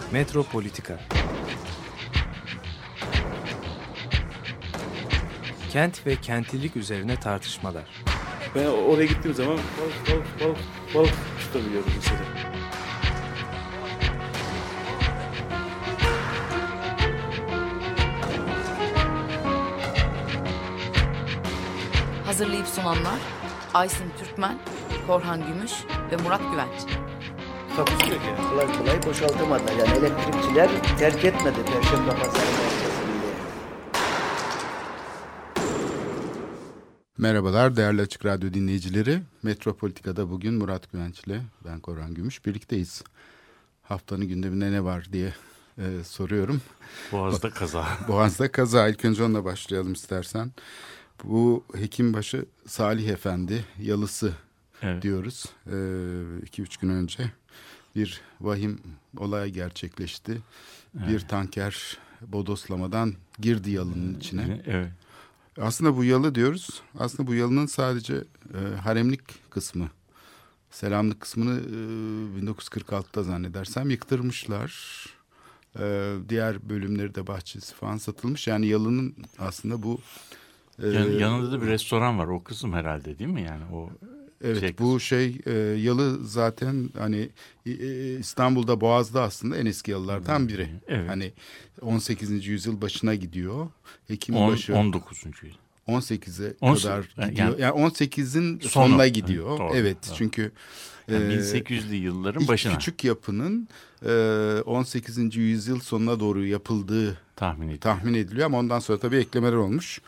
Metropolitika. Kent ve kentlilik üzerine tartışmalar. Ben oraya gittiğim zaman balık tutabiliyorum mesela. Hazırlayıp sunanlar Aysin Türkmen, Korhan Gümüş ve Murat Güvenç. Takusu yok yani. Kolay kolay boşaltamadı. Yani elektrikçiler terk etmedi Perşembe Pazarı merkezinde. Merhabalar değerli Açık Radyo dinleyicileri. Metropolitika'da bugün Murat Güvenç ile ben Korhan Gümüş birlikteyiz. Haftanın gündeminde ne var diye soruyorum. Boğaz'da kaza. Boğaz'da kaza. İlk önce onunla başlayalım istersen. Bu Hekimbaşı Salih Efendi yalısı diyoruz. 2-3 gün önce bir vahim olay gerçekleşti. Evet. Bir tanker bodoslamadan girdi yalının içine. Evet. Aslında bu yalı diyoruz. Aslında bu yalının sadece haremlik kısmı. Selamlık kısmını 1946'da zannedersem yıktırmışlar. Diğer bölümleri de bahçesi falan satılmış. Yani yalının aslında bu... yanında da bir restoran var. O kısım herhalde değil mi? Yani o... Evet, bu yalı zaten hani İstanbul'da Boğaz'da aslında en eski yalılardan biri. Evet. Hani 18. yüzyıl başına gidiyor. Hekimbaşı 19. yüzyıl. 18'e 18 kadar gidiyor. Yani 18'in sonu. sonuna gidiyor. Doğru, evet, doğru. Çünkü yani 1800'lü yılların başına. Küçük yapının 18. yüzyıl sonuna doğru yapıldığı tahmin ediliyor ama ondan sonra tabii eklemeler olmuş.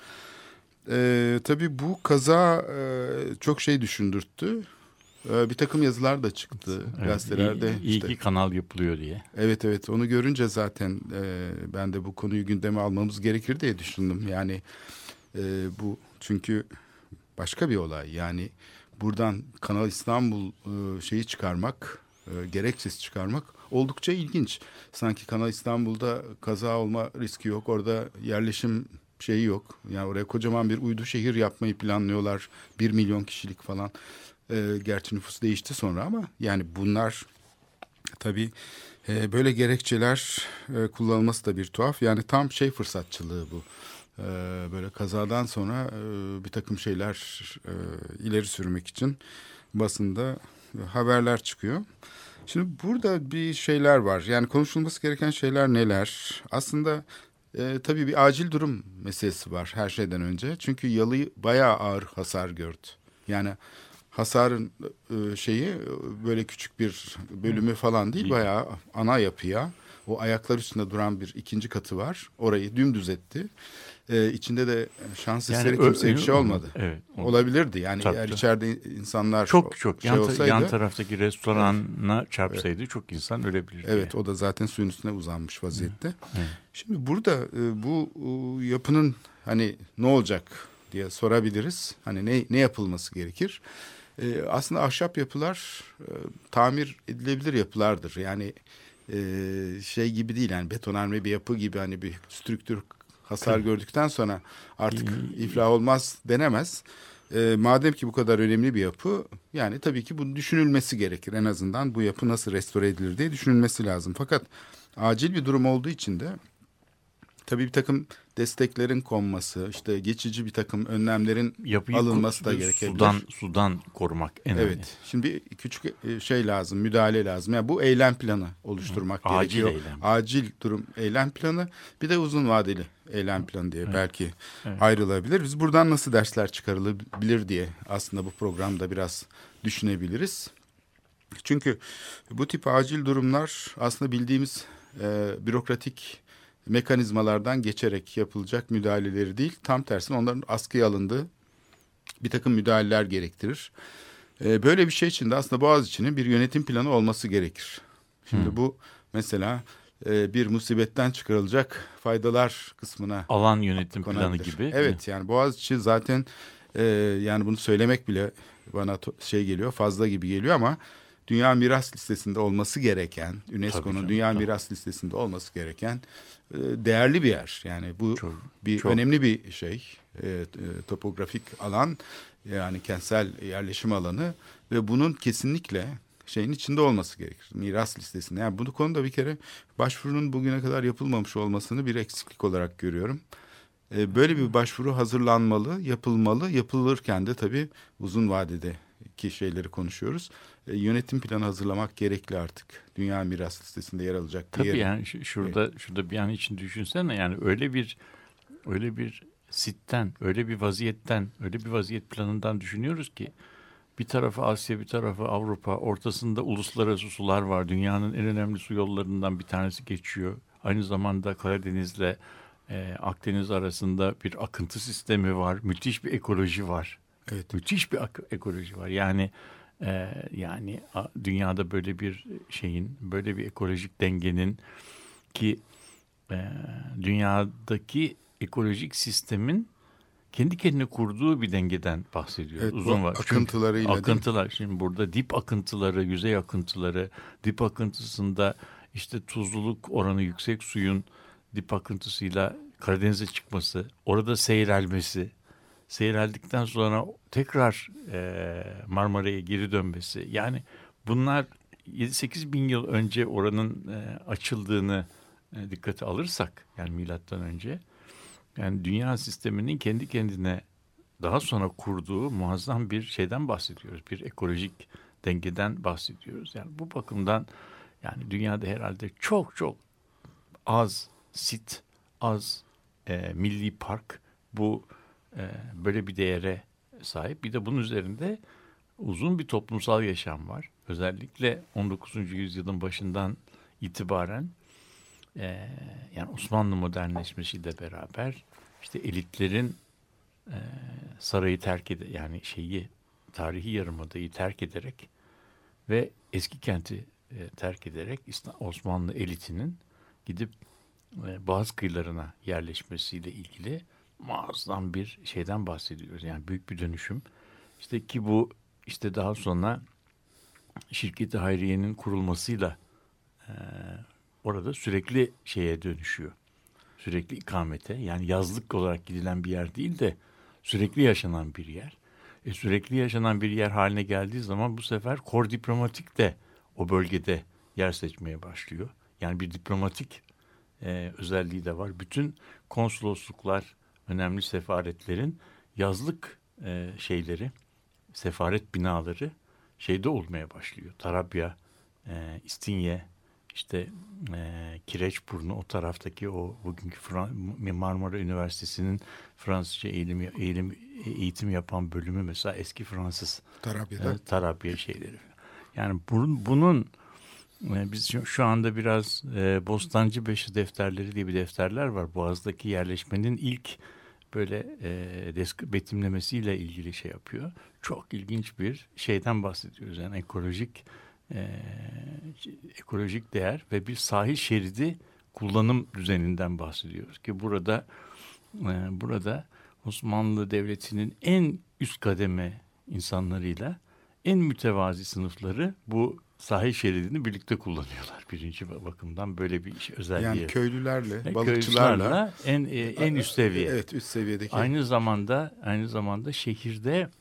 Tabii bu kaza çok şey düşündürttü. Bir takım yazılar da çıktı gazetelerde. İyi ki kanal yapılıyor diye. Evet, onu görünce zaten ben de bu konuyu gündeme almamız gerekir diye düşündüm. Yani bu çünkü başka bir olay. Yani buradan Kanal İstanbul şeyi çıkarmak, gerekçesi çıkarmak oldukça ilginç. Sanki Kanal İstanbul'da kaza olma riski yok. Orada yerleşim şeyi yok. Yani oraya kocaman bir uydu şehir yapmayı planlıyorlar. 1 milyon kişilik falan. Gerçi nüfus değişti sonra ama yani bunlar tabii böyle gerekçeler kullanılması da bir tuhaf. Yani tam fırsatçılığı bu. Böyle kazadan sonra bir takım şeyler ileri sürmek için basında haberler çıkıyor. Şimdi burada bir şeyler var. Yani konuşulması gereken şeyler neler? Aslında tabii bir acil durum meselesi var her şeyden önce. Çünkü yalı bayağı ağır hasar gördü. Yani hasarın böyle küçük bir bölümü falan değil. Bayağı ana yapıya, o ayaklar üstünde duran bir ikinci katı var. Orayı dümdüz etti. İçinde de şans eseri kimseye bir şey olmadı. Evet, olabilirdi. Yani tabii, eğer içeride insanlar çok olsaydı, yan taraftaki restorana çarpsaydı çok insan ölebilirdi. Evet, o da zaten suyun üstüne uzanmış vaziyette. Evet. Şimdi burada bu yapının hani ne olacak diye sorabiliriz. Hani ne yapılması gerekir? Aslında ahşap yapılar tamir edilebilir yapılardır. Yani gibi değil, yani betonarme bir yapı gibi hani bir strüktür hasar gördükten sonra artık iflah olmaz denemez. Madem ki bu kadar önemli bir yapı, yani tabii ki bunun düşünülmesi gerekir. En azından bu yapı nasıl restore edilir diye düşünülmesi lazım. Fakat acil bir durum olduğu için de tabii bir takım desteklerin konması, işte geçici bir takım önlemlerin alınması da gerekebilir. Sudan korumak en önemli. Evet. Şimdi bir küçük lazım, müdahale lazım. Yani bu eylem planı oluşturmak gerekiyor. Acil durum eylem planı, bir de uzun vadeli eylem planı diye belki ayrılabilir. Biz buradan nasıl dersler çıkarılabilir diye aslında bu programda biraz düşünebiliriz. Çünkü bu tip acil durumlar aslında bildiğimiz bürokratik mekanizmalardan geçerek yapılacak müdahaleleri değil. Tam tersine onların askıya alındığı bir takım müdahaleler gerektirir. Böyle bir şey için de aslında Boğaziçi'nin bir yönetim planı olması gerekir. Şimdi bu mesela bir musibetten çıkarılacak faydalar kısmına alan yönetim planı gibi. Evet, yani Boğaziçi zaten yani bunu söylemek bile bana geliyor, fazla gibi geliyor ama Dünya Miras Listesi'nde olması gereken, UNESCO'nun Dünya Miras Listesi'nde olması gereken değerli bir yer. Yani bu önemli bir topografik alan, yani kentsel yerleşim alanı ve bunun kesinlikle şeyin içinde olması gerekir. Miras listesinde. Yani bu konuda bir kere başvurunun bugüne kadar yapılmamış olmasını bir eksiklik olarak görüyorum. Böyle bir başvuru hazırlanmalı, yapılmalı. Yapılırken de tabii uzun vadedeki şeyleri konuşuyoruz. Yönetim planı hazırlamak gerekli artık. Dünya Miras Listesi'nde yer alacak bir Tabii yere. yani şurada bir an için düşünsene, yani öyle bir sitten, öyle bir vaziyet planından düşünüyoruz ki bir tarafı Asya, bir tarafı Avrupa, ortasında uluslararası sular var. Dünyanın en önemli su yollarından bir tanesi geçiyor. Aynı zamanda Karadeniz'le Akdeniz arasında bir akıntı sistemi var. Müthiş bir ekoloji var. Evet. Müthiş bir ekoloji var. Yani dünyada böyle bir şeyin, böyle bir ekolojik dengenin ki dünyadaki ekolojik sistemin kendi kendine kurduğu bir dengeden bahsediyoruz. Evet, Uzun var. Akıntılarıyla. Akıntılar. Şimdi burada dip akıntıları, yüzey akıntıları, dip akıntısında işte tuzluluk oranı yüksek suyun dip akıntısıyla Karadeniz'e çıkması, orada seyrelmesi, seyreldikten sonra tekrar Marmara'ya geri dönmesi. Yani bunlar 7-8 bin yıl önce oranın açıldığını dikkate alırsak, yani milattan önce, yani dünya sisteminin kendi kendine daha sonra kurduğu muazzam bir şeyden bahsediyoruz. Bir ekolojik dengeden bahsediyoruz. Yani bu bakımdan yani dünyada herhalde çok çok az sit, az milli park bu böyle bir değere sahip. Bir de bunun üzerinde uzun bir toplumsal yaşam var. Özellikle 19. yüzyılın başından itibaren yani Osmanlı modernleşmesiyle beraber işte elitlerin sarayı terk yani tarihi yarımadayı terk ederek ve eski kenti terk ederek Osmanlı elitinin gidip Boğaz kıyılarına yerleşmesiyle ilgili muazzam bir şeyden bahsediyoruz. Yani büyük bir dönüşüm. İşte ki bu işte daha sonra Şirket-i Hayriye'nin kurulmasıyla orada sürekli şeye dönüşüyor. Sürekli ikamete, yani yazlık olarak gidilen bir yer değil de sürekli yaşanan bir yer. Sürekli yaşanan bir yer haline geldiği zaman bu sefer kor diplomatik de o bölgede yer seçmeye başlıyor. Yani bir diplomatik özelliği de var. Bütün konsolosluklar, önemli sefaretlerin yazlık sefaret binaları şeyde olmaya başlıyor. Tarabya, İstinye, İşte Kireçburnu, o taraftaki o bugünkü Marmara Üniversitesi'nin Fransızca eğitim yapan bölümü mesela eski Fransız Tarabya şeyleri. Yani bunun biz şu anda biraz Bostancıbaşı defterleri diye bir defterler var. Boğaz'daki yerleşmenin ilk böyle betimlemesiyle ilgili şey yapıyor. Çok ilginç bir şeyden bahsediyoruz. Yani ekolojik değer ve bir sahil şeridi kullanım düzeninden bahsediyoruz ki burada Osmanlı Devleti'nin en üst kademe insanlarıyla en mütevazi sınıfları bu sahil şeridini birlikte kullanıyorlar. Birinci bakımdan böyle bir özelliği. Yani köylülerle, balıkçılarla en üst seviye. Evet, üst seviyedeki. Aynı zamanda şehirde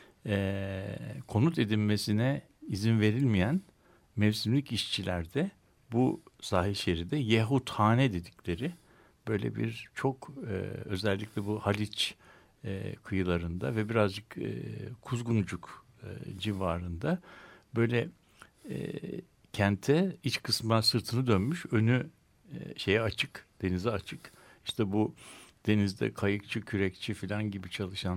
konut edinmesine izin verilmeyen mevsimlik işçilerde bu sahil şeridi yehuthane dedikleri böyle bir çok özellikle bu Haliç kıyılarında ve birazcık Kuzguncuk civarında böyle kente iç kısmına sırtını dönmüş, önü şeye açık, denize açık. İşte bu denizde kayıkçı, kürekçi falan gibi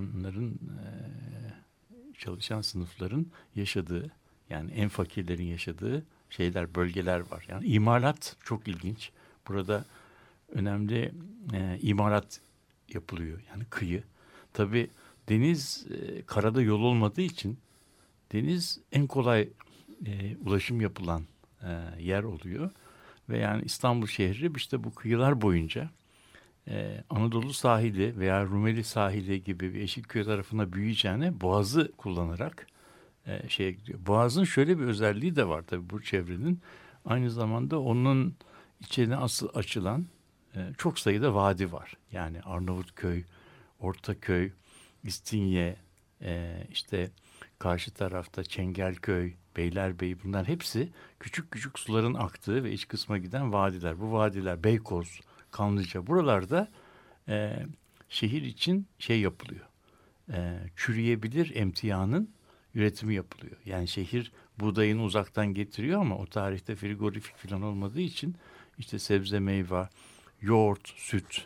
çalışan sınıfların yaşadığı, yani en fakirlerin yaşadığı bölgeler var. Yani imalat çok ilginç. Burada önemli imalat yapılıyor. Yani kıyı. Tabii deniz karada yol olmadığı için deniz en kolay ulaşım yapılan yer oluyor. Ve yani İstanbul şehri işte bu kıyılar boyunca Anadolu sahili veya Rumeli sahili gibi bir Yeşilköy tarafına büyüyeceğine Boğaz'ı kullanarak gidiyor. Boğaz'ın şöyle bir özelliği de var tabii bu çevrenin. Aynı zamanda onun içine açılan çok sayıda vadi var. Yani Arnavutköy, Ortaköy, İstinye, işte karşı tarafta Çengelköy, Beylerbeyi, bunlar hepsi küçük küçük suların aktığı ve iç kısma giden vadiler. Bu vadiler Beykoz, Kanlıca, buralarda şehir için şey yapılıyor. Çürüyebilir emtianın üretimi yapılıyor. Yani şehir buğdayını uzaktan getiriyor ama o tarihte frigorifik falan olmadığı için işte sebze, meyve, yoğurt, süt,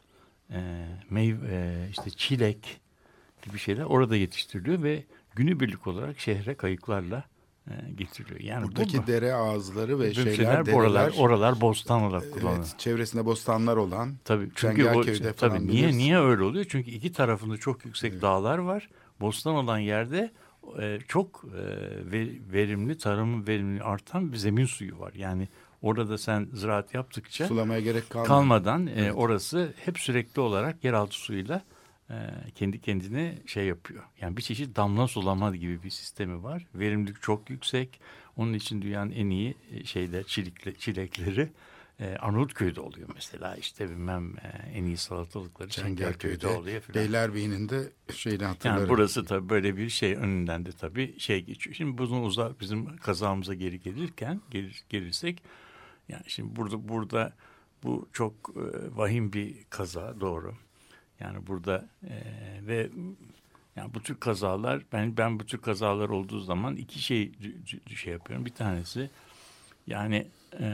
işte çilek gibi şeyler orada yetiştiriliyor ve günübirlik olarak şehre kayıklarla getiriliyor. Yani buradaki dere ağızları ve şeyler dereler, oralar bostan olarak kullanılıyor. Evet, çevresinde bostanlar olan. Tabii çünkü falan niye öyle oluyor? Çünkü iki tarafında çok yüksek dağlar var. Bostan olan yerde çok verimli, tarımın verimli artan bir zemin suyu var. Yani orada sen ziraat yaptıkça sulamaya gerek kalmadan orası hep sürekli olarak yeraltı suyuyla kendi kendine şey yapıyor. Yani bir çeşit damla sulama gibi bir sistemi var. Verimlilik çok yüksek. Onun için dünyanın en iyi çilekleri Arnavutköy'de oluyor mesela. İşte bilmem en iyi salatalıkları Çengelköy'de oluyor falan. Beylerbeyi'nin de şeyini hatırlarım. Yani burası tabii böyle bir şey, önünden de tabii şey geçiyor. Şimdi bizim kazamıza gelirsek yani şimdi burada bu çok vahim bir kaza, doğru. Yani burada ve yani bu tür kazalar, ben bu tür kazalar olduğu zaman iki şey yapıyorum. Bir tanesi yani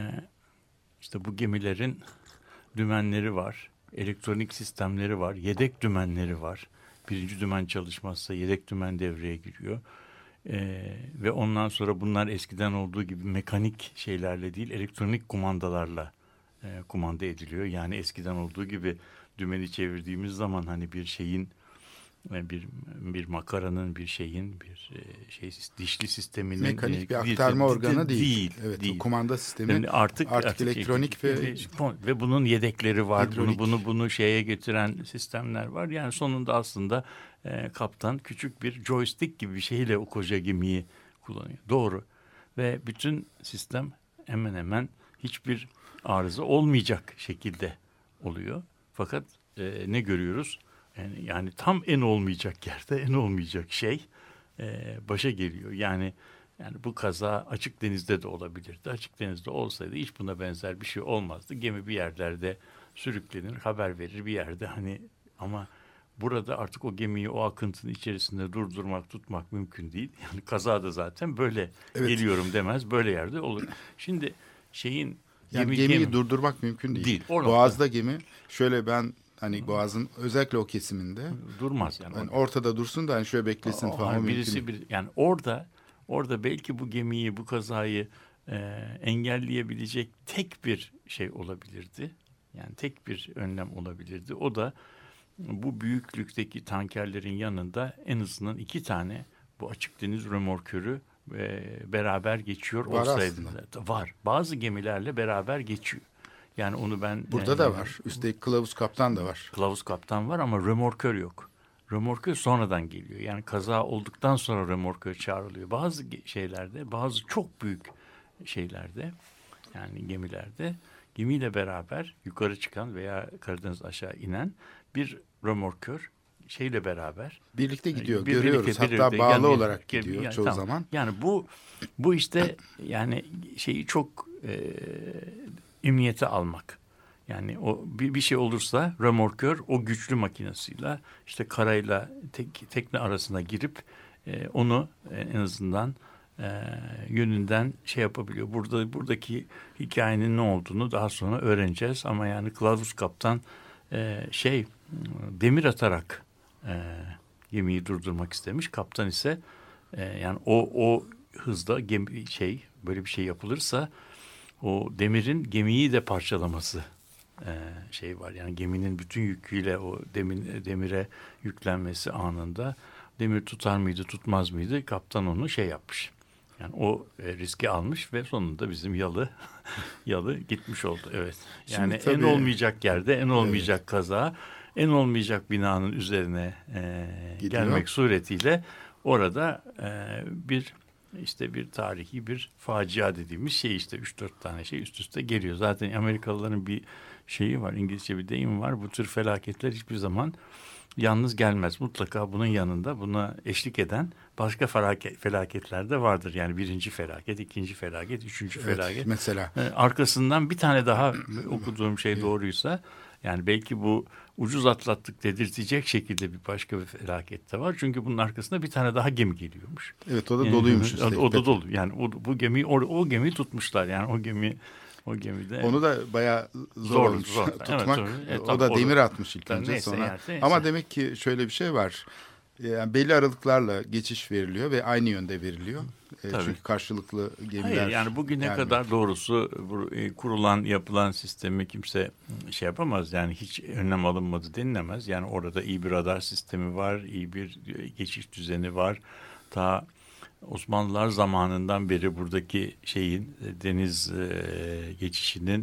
işte bu gemilerin dümenleri var, elektronik sistemleri var, yedek dümenleri var. Birinci dümen çalışmazsa yedek dümen devreye giriyor. Ve ondan sonra bunlar eskiden olduğu gibi mekanik şeylerle değil, elektronik kumandalarla kumanda ediliyor. Yani eskiden olduğu gibi dümeni çevirdiğimiz zaman hani bir şeyin bir makaranın bir dişli sisteminin mekanik bir aktarma organı değil. Evet, değil. O kumanda sistemi yani artık elektronik ve bunun yedekleri var. Hidrolik. Bunu şeye getiren sistemler var. Yani sonunda aslında kaptan küçük bir joystick gibi bir şeyle o koca gemiyi kullanıyor. Doğru. Ve bütün sistem hemen hemen hiçbir arıza olmayacak şekilde oluyor. Fakat ne görüyoruz? Yani tam en olmayacak yerde en olmayacak şey başa geliyor. Yani bu kaza açık denizde de olabilirdi. Açık denizde olsaydı hiç buna benzer bir şey olmazdı. Gemi bir yerlerde sürüklenir, haber verir bir yerde ama burada artık o gemiyi o akıntının içerisinde tutmak mümkün değil. Yani kaza da zaten böyle geliyorum demez, böyle yerde olur. Şimdi gemiyi durdurmak mümkün değil. Boğaz'da gemi şöyle Boğaz'ın özellikle o kesiminde durmaz yani. Ortada dursun da şöyle beklesin falan mümkün değil. Yani orada belki bu gemiyi, bu kazayı engelleyebilecek tek bir şey olabilirdi. Yani tek bir önlem olabilirdi. O da bu büyüklükteki tankerlerin yanında en azından 2 tane bu açık deniz römorkörü beraber geçiyor olsaydı. Var. Bazı gemilerle beraber geçiyor. Yani onu ben... Burada da var. Üstelik kılavuz kaptan da var. Kılavuz kaptan var ama römorkör yok. Römorkör sonradan geliyor. Yani kaza olduktan sonra römorkör çağrılıyor. Bazı şeylerde, bazı çok büyük şeylerde, yani gemilerde gemiyle beraber yukarı çıkan veya Karadeniz aşağı inen bir römorkör şeyle beraber birlikte gidiyor. Görüyoruz. Hatta bağlı olarak gidiyor çoğu zaman. Yani bu işte yani çok emniyete almak. Yani o bir şey olursa römorkör o güçlü makinesiyle işte karayla tekne arasına girip onu en azından yönünden yapabiliyor. Buradaki hikayenin ne olduğunu daha sonra öğreneceğiz ama yani kılavuz kaptan demir atarak gemiyi durdurmak istemiş. Kaptan ise yani o hızda böyle bir şey yapılırsa o demirin gemiyi de parçalaması var. Yani geminin bütün yüküyle o demire yüklenmesi anında demir tutar mıydı, tutmaz mıydı? Kaptan onu yapmış. Yani o riski almış ve sonunda bizim yalı gitmiş oldu. Evet. Yani tabii, en olmayacak yerde, en olmayacak kaza, en olmayacak binanın üzerine gelmek suretiyle orada bir tarihi bir facia dediğimiz 3-4 tane üst üste geliyor. Zaten Amerikalıların bir şeyi var, İngilizce bir deyim var. Bu tür felaketler hiçbir zaman yalnız gelmez. Mutlaka bunun yanında buna eşlik eden başka felaketler de vardır. Yani birinci felaket, ikinci felaket, üçüncü Evet, felaket. mesela. Arkasından bir tane daha okuduğum şey doğruysa, yani belki bu ucuz atlattık dedirtecek şekilde bir başka bir felaket de var. Çünkü bunun arkasında bir tane daha gemi geliyormuş. Evet, o da doluymuş. O da dolu. Yani bu gemiyi o gemiyi tutmuşlar. Yani o gemide. Onu da bayağı zor olmuş tutmak. Evet, o da demir atmış ilk önce neyse, sonra. neyse. Ama demek ki şöyle bir şey var. Yani belli aralıklarla geçiş veriliyor ve aynı yönde veriliyor. Çünkü karşılıklı gemiler. Hayır, yani bugüne kadar doğrusu kurulan, yapılan sistemi kimse şey yapamaz. Yani hiç önlem alınmadı denilemez. Yani orada iyi bir radar sistemi var, iyi bir geçiş düzeni var. Ta Osmanlılar zamanından beri buradaki deniz geçişinin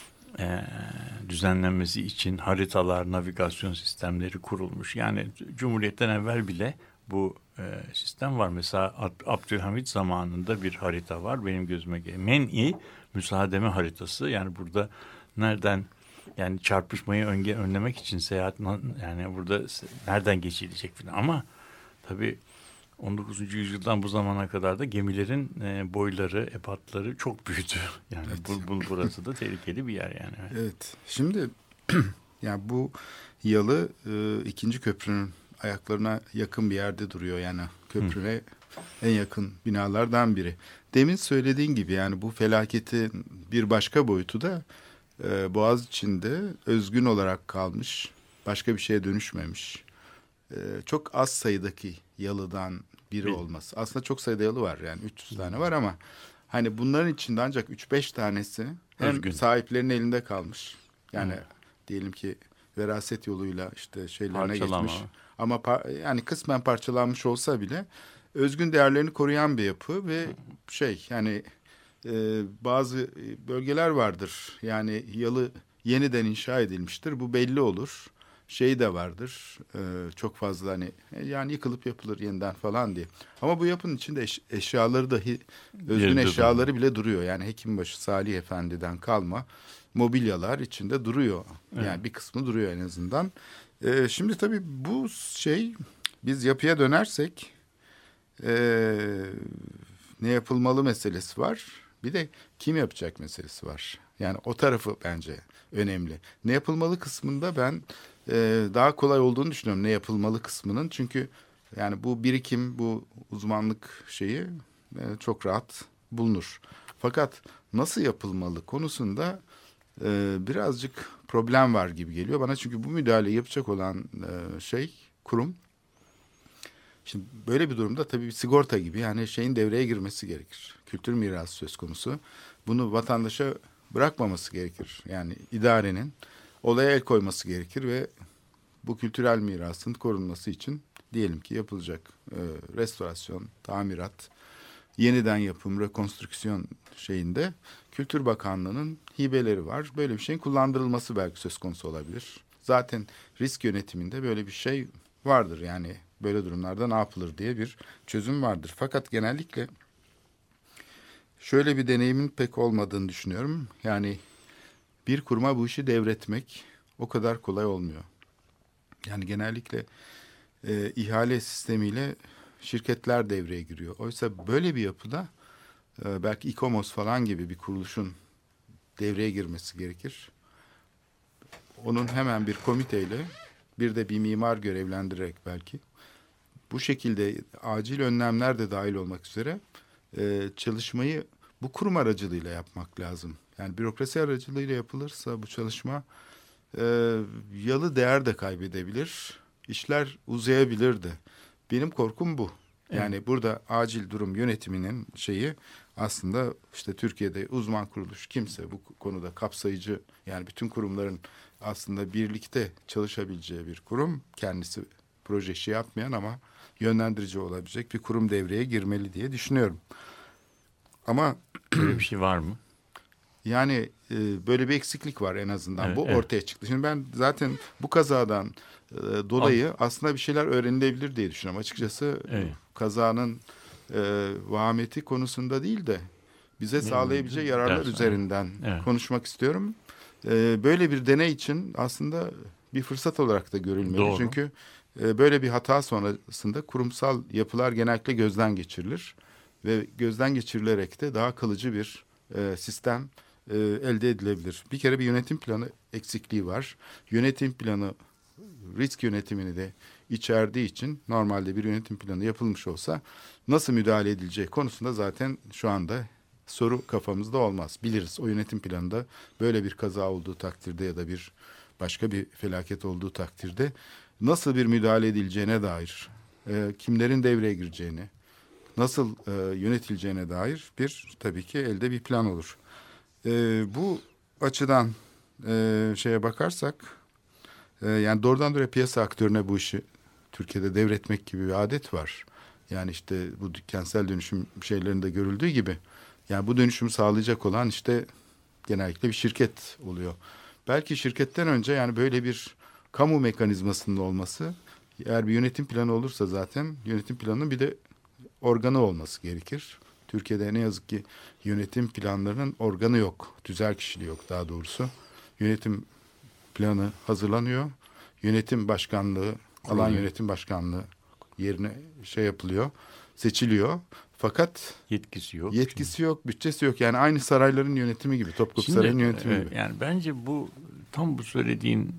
düzenlenmesi için haritalar, navigasyon sistemleri kurulmuş. Yani Cumhuriyet'ten evvel bile bu sistem var. Mesela Abdülhamit zamanında bir harita var. Benim gözüme gelen men'i müsaademe haritası. Yani burada nereden, yani çarpışmayı önlemek için seyahat, yani burada nereden geçilecek falan. Ama tabii 19. yüzyıldan bu zamana kadar da gemilerin boyları, ebatları çok büyüdü. Yani Evet. burası da tehlikeli bir yer yani. Evet. Şimdi yani bu yalı ikinci köprünün ayaklarına yakın bir yerde duruyor. Yani köprüne en yakın binalardan biri. Demin söylediğin gibi yani bu felaketin bir başka boyutu da Boğaziçi'nde özgün olarak kalmış. Başka bir şeye dönüşmemiş. Çok az sayıdaki yalıdan biri olması. Aslında çok sayıda yalı var, yani 300 tane var ama hani bunların içinde ancak 3-5 tanesi hem Özgün. sahiplerinin elinde kalmış. Yani diyelim ki veraset yoluyla işte şeylerine Parçalama. geçmiş. Ama yani kısmen parçalanmış olsa bile özgün değerlerini koruyan bir yapı ve yani bazı bölgeler vardır. Yani yalı yeniden inşa edilmiştir. Bu belli olur. Şey de vardır. Çok fazla hani yani yıkılıp yapılır yeniden falan diye. Ama bu yapının içinde eşyaları dahi, özgün Yerinde eşyaları bile duruyor. Yani Hekimbaşı Salih Efendi'den kalma mobilyalar içinde duruyor. Yani Evet. bir kısmı duruyor en azından. Şimdi tabii bu biz yapıya dönersek ne yapılmalı meselesi var. Bir de kim yapacak meselesi var. Yani o tarafı bence önemli. Ne yapılmalı kısmında ben daha kolay olduğunu düşünüyorum ne yapılmalı kısmının. Çünkü yani bu birikim, bu uzmanlık çok rahat bulunur. Fakat nasıl yapılmalı konusunda birazcık problem var gibi geliyor bana. Çünkü bu müdahaleyi yapacak olan kurum. Şimdi böyle bir durumda tabii bir sigorta gibi yani devreye girmesi gerekir. Kültür mirası söz konusu. Bunu vatandaşa bırakmaması gerekir. Yani idarenin olaya el koyması gerekir ve bu kültürel mirasın korunması için diyelim ki yapılacak restorasyon, tamirat, yeniden yapım, rekonstrüksiyon Kültür Bakanlığı'nın hibeleri var. Böyle bir şeyin kullandırılması belki söz konusu olabilir. Zaten risk yönetiminde böyle bir şey vardır. Yani böyle durumlarda ne yapılır diye bir çözüm vardır. Fakat genellikle şöyle bir deneyimin pek olmadığını düşünüyorum. Yani bir kuruma bu işi devretmek o kadar kolay olmuyor. Yani genellikle ihale sistemiyle şirketler devreye giriyor. Oysa böyle bir yapıda belki İKOMOS falan gibi bir kuruluşun devreye girmesi gerekir. Onun hemen bir komiteyle bir de bir mimar görevlendirerek belki bu şekilde acil önlemler de dahil olmak üzere çalışmayı bu kurum aracılığıyla yapmak lazım. Yani bürokrasi aracılığıyla yapılırsa bu çalışma yalı değer de kaybedebilir, işler uzayabilir de. Benim korkum bu. Yani burada acil durum yönetiminin aslında işte Türkiye'de uzman kuruluş kimse bu konuda kapsayıcı, yani bütün kurumların aslında birlikte çalışabileceği bir kurum, kendisi proje işi yapmayan ama yönlendirici olabilecek bir kurum devreye girmeli diye düşünüyorum. Ama Böyle bir şey var mı? yani böyle bir eksiklik var en azından. Evet, bu ortaya çıktı. Şimdi ben zaten bu kazadan dolayı aslında bir şeyler öğrenilebilir diye düşünüyorum. Açıkçası kazanın vahameti konusunda değil de bize sağlayabileceği yararlar üzerinden konuşmak istiyorum. Böyle bir deney için aslında bir fırsat olarak da görülmeli. Doğru. Çünkü Böyle bir hata sonrasında kurumsal yapılar genellikle gözden geçirilir ve gözden geçirilerek de daha kalıcı bir sistem elde edilebilir. Bir kere bir yönetim planı eksikliği var. Yönetim planı risk yönetimini de içerdiği için normalde bir yönetim planı yapılmış olsa nasıl müdahale edileceği konusunda zaten şu anda soru kafamızda olmaz. Biliriz o yönetim planında böyle bir kaza olduğu takdirde ya da bir başka bir felaket olduğu takdirde nasıl bir müdahale edileceğine dair, kimlerin devreye gireceğini, nasıl yönetileceğine dair bir tabii ki elde bir plan olur. Bu açıdan şeye bakarsak yani doğrudan doğruya piyasa aktörüne bu işi Türkiye'de devretmek gibi bir adet var. Yani işte bu kentsel dönüşüm şeylerinde görüldüğü gibi yani bu dönüşümü sağlayacak olan işte genellikle bir şirket oluyor. Belki şirketten önce yani böyle bir kamu mekanizmasının olması, eğer bir yönetim planı olursa zaten yönetim planının bir de organı olması gerekir. Türkiye'de ne yazık ki yönetim planlarının organı yok. Tüzel kişiliği yok daha doğrusu. Yönetim planı hazırlanıyor. Yönetim başkanlığı, alan yönetim başkanlığı yerine şey yapılıyor, seçiliyor. Fakat yetkisi yok, bütçesi yok. Yani aynı sarayların yönetimi gibi, Topkapı Sarayı'nın yönetimi gibi. Yani bence bu tam bu söylediğin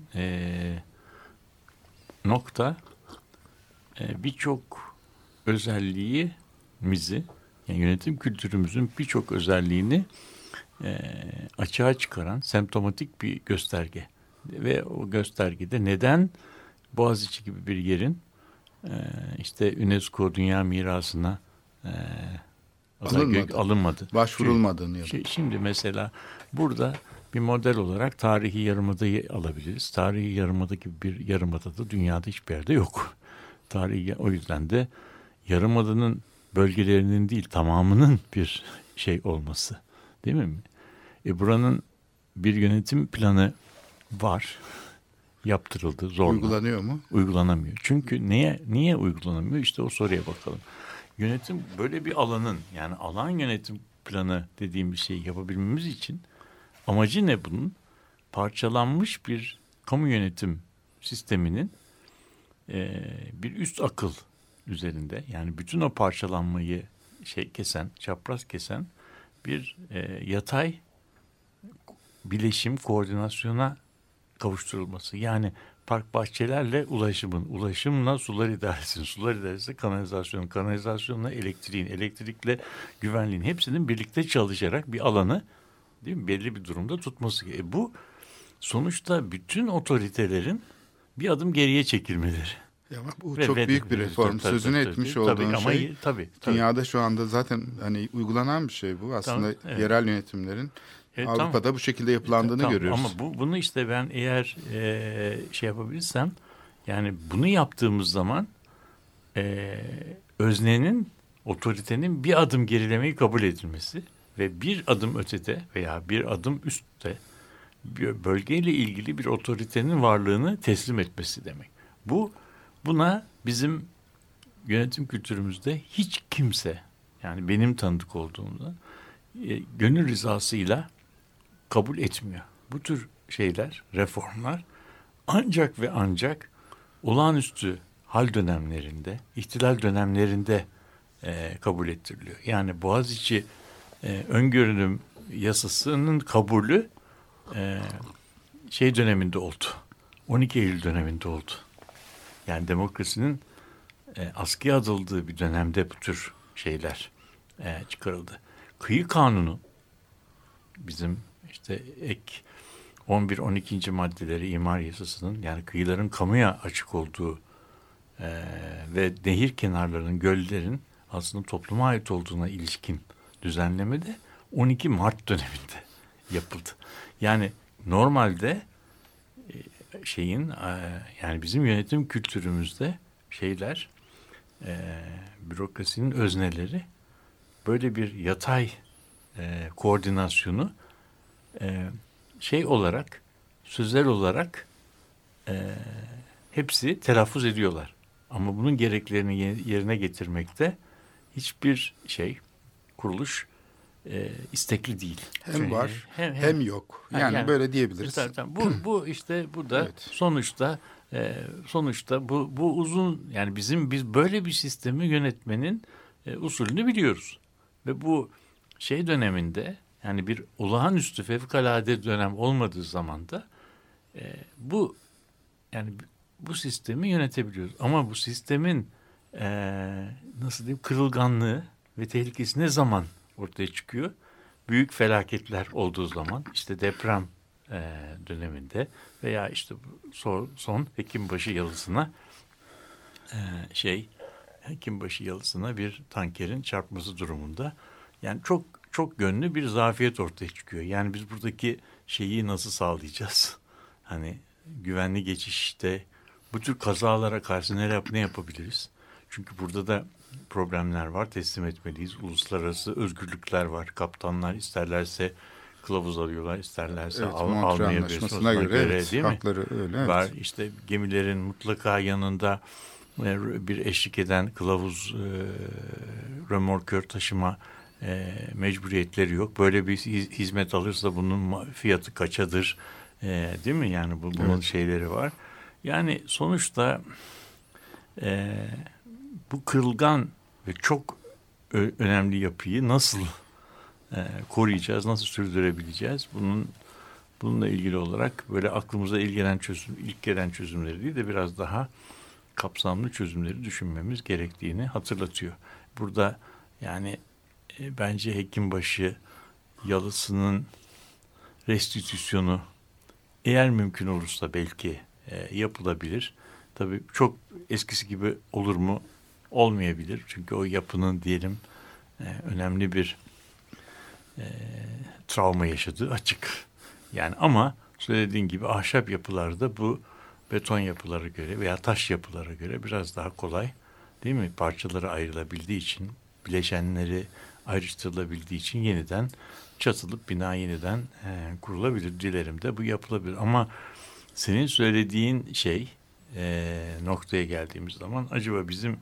nokta birçok özelliğimizi, yani yönetim kültürümüzün birçok özelliğini açığa çıkaran semptomatik bir gösterge. Ve o göstergede neden Boğaziçi gibi bir yerin işte UNESCO Dünya Mirası'na alınmadı. Başvurulmadığını. Şimdi mesela burada bir model olarak tarihi yarımadayı alabiliriz. Tarihi yarımada gibi bir yarımada da dünyada hiçbir yerde yok. O yüzden de yarımadanın bölgelerinin değil tamamının bir şey olması, değil mi? Buranın bir yönetim planı var. Yaptırıldı zorla. Uygulanıyor mu? Uygulanamıyor. Çünkü niye uygulanamıyor? İşte o soruya bakalım. Yönetim böyle bir alanın, yani alan yönetim planı dediğim bir şeyi yapabilmemiz için amacı ne bunun? Parçalanmış bir kamu yönetim sisteminin bir üst akıl üzerinde, yani bütün o parçalanmayı çapraz kesen bir yatay bileşim, koordinasyona kavuşturulması. Yani park bahçelerle ulaşımla sular idaresi kanalizasyonla elektriğin, elektrikle güvenliğin hepsinin birlikte çalışarak bir alanı, değil mi, belli bir durumda tutması. Bu sonuçta bütün otoritelerin bir adım geriye çekilmeleri. Ya bu çok büyük bir reform. Sözünü etmiş olduğun şey. Tabii. Dünyada şu anda zaten hani uygulanan bir şey bu. Aslında yerel yönetimlerin Avrupa'da bu şekilde yapılandığını görüyoruz. Ama bunu işte ben eğer şey yapabilirsem, yani bunu yaptığımız zaman öznenin, otoritenin bir adım gerilemeyi kabul edilmesi ve bir adım ötede veya bir adım üstte bir bölgeyle ilgili bir otoritenin varlığını teslim etmesi demek. Buna bizim yönetim kültürümüzde hiç kimse, yani benim tanıdık olduğumda gönül rızasıyla kabul etmiyor. Bu tür şeyler, reformlar ancak ve ancak olağanüstü hal dönemlerinde, ihtilal dönemlerinde kabul ettiriliyor. Yani Boğaziçi öngörünüm yasasının kabulü döneminde oldu. 12 Eylül döneminde oldu. Yani demokrasinin askıya alındığı bir dönemde bu tür şeyler çıkarıldı. Kıyı kanunu bizim işte ek 11-12. maddeleri imar yasasının, yani kıyıların kamuya açık olduğu ve nehir kenarlarının, göllerin aslında topluma ait olduğuna ilişkin düzenleme de 12 Mart döneminde yapıldı. Yani normalde yani bizim yönetim kültürümüzde bürokrasinin özneleri böyle bir yatay koordinasyonu olarak, sözel olarak hepsi telaffuz ediyorlar. Ama bunun gereklerini yerine getirmekte hiçbir kuruluş istekli değil. Hem var hem yok. Yani böyle diyebiliriz. Bu da evet. Sonuçta Sonuçta bu uzun, yani biz böyle bir sistemi yönetmenin usulünü biliyoruz. Ve bu şey döneminde, yani bir olağanüstü fevkalade dönem olmadığı zaman da bu sistemi yönetebiliyoruz. Ama bu sistemin nasıl diyeyim, kırılganlığı ve tehlikesi ne zaman ortaya çıkıyor? Büyük felaketler olduğu zaman, işte deprem döneminde veya işte son Hekimbaşı Yalısı'na Hekimbaşı Yalısı'na bir tankerin çarpması durumunda, yani çok çok yönlü bir zafiyet ortaya çıkıyor. Yani biz buradaki şeyi nasıl sağlayacağız? Hani güvenli geçişte bu tür kazalara karşı ne yapabiliriz? Çünkü burada da problemler var. Teslim etmeliyiz. Uluslararası özgürlükler var. Kaptanlar isterlerse kılavuz alıyorlar, isterlerse Montreal Anlaşması'na göre değil mi? Hakları öyle. Evet. Var. İşte gemilerin mutlaka yanında bir eşlik eden kılavuz, römorkör taşıma mecburiyetleri yok. Böyle bir hizmet alırsa bunun fiyatı kaçadır, değil mi? Yani bunun şeyleri var. Yani sonuçta bu kırılgan ve çok önemli yapıyı nasıl koruyacağız, nasıl sürdürebileceğiz? Bununla ilgili olarak böyle aklımıza ilk gelen çözümleri değil de biraz daha kapsamlı çözümleri düşünmemiz gerektiğini hatırlatıyor. Burada yani bence Hekimbaşı Yalısı'nın restitüsyonu eğer mümkün olursa belki yapılabilir. Tabii çok eskisi gibi olur mu? Olmayabilir. Çünkü o yapının diyelim önemli bir travma yaşadığı açık. Yani ama söylediğin gibi ahşap yapılarda bu beton yapılara göre veya taş yapılara göre biraz daha kolay, değil mi? Parçaları ayrılabildiği için, bileşenleri ayrıştırılabildiği için yeniden çatılıp bina yeniden kurulabilir. Dilerim de bu yapılabilir. Ama senin söylediğin noktaya geldiğimiz zaman acaba bizim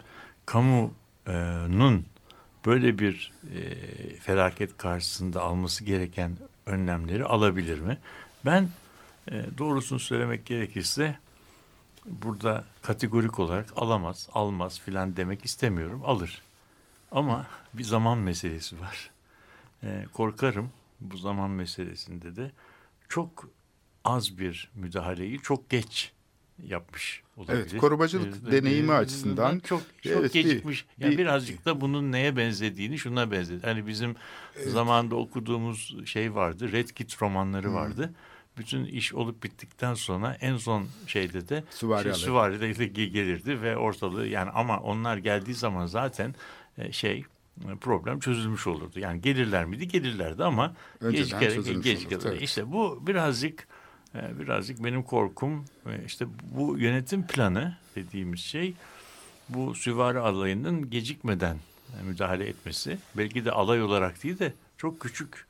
kamunun böyle bir felaket karşısında alması gereken önlemleri alabilir mi? Ben doğrusunu söylemek gerekirse burada kategorik olarak almaz filan demek istemiyorum. Alır. Ama bir zaman meselesi var. Korkarım bu zaman meselesinde de çok az bir müdahaleyi çok geç yapmış olabilir. Evet, korumacılık deneyimi açısından çok evet, gecikmiş. Yani birazcık da bunun neye benzediğini şuna benzedi. Hani bizim zamanında okuduğumuz şey vardı. Red Kit romanları vardı. Bütün iş olup bittikten sonra en son şeyde de süvari de gelirdi ve ortalığı, yani ama onlar geldiği zaman zaten problem çözülmüş olurdu. Yani gelirler miydi? Gelirlerdi ama geç kalırdı. İşte bu birazcık benim korkum. İşte bu yönetim planı dediğimiz şey, bu süvari alayının gecikmeden müdahale etmesi, belki de alay olarak değil de çok küçük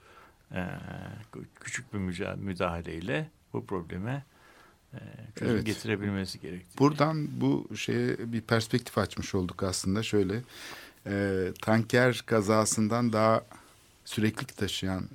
bir müdahaleyle bu probleme çözüm getirebilmesi gerektiği. Buradan bu şeye bir perspektif açmış olduk aslında. Şöyle tanker kazasından daha süreklilik taşıyan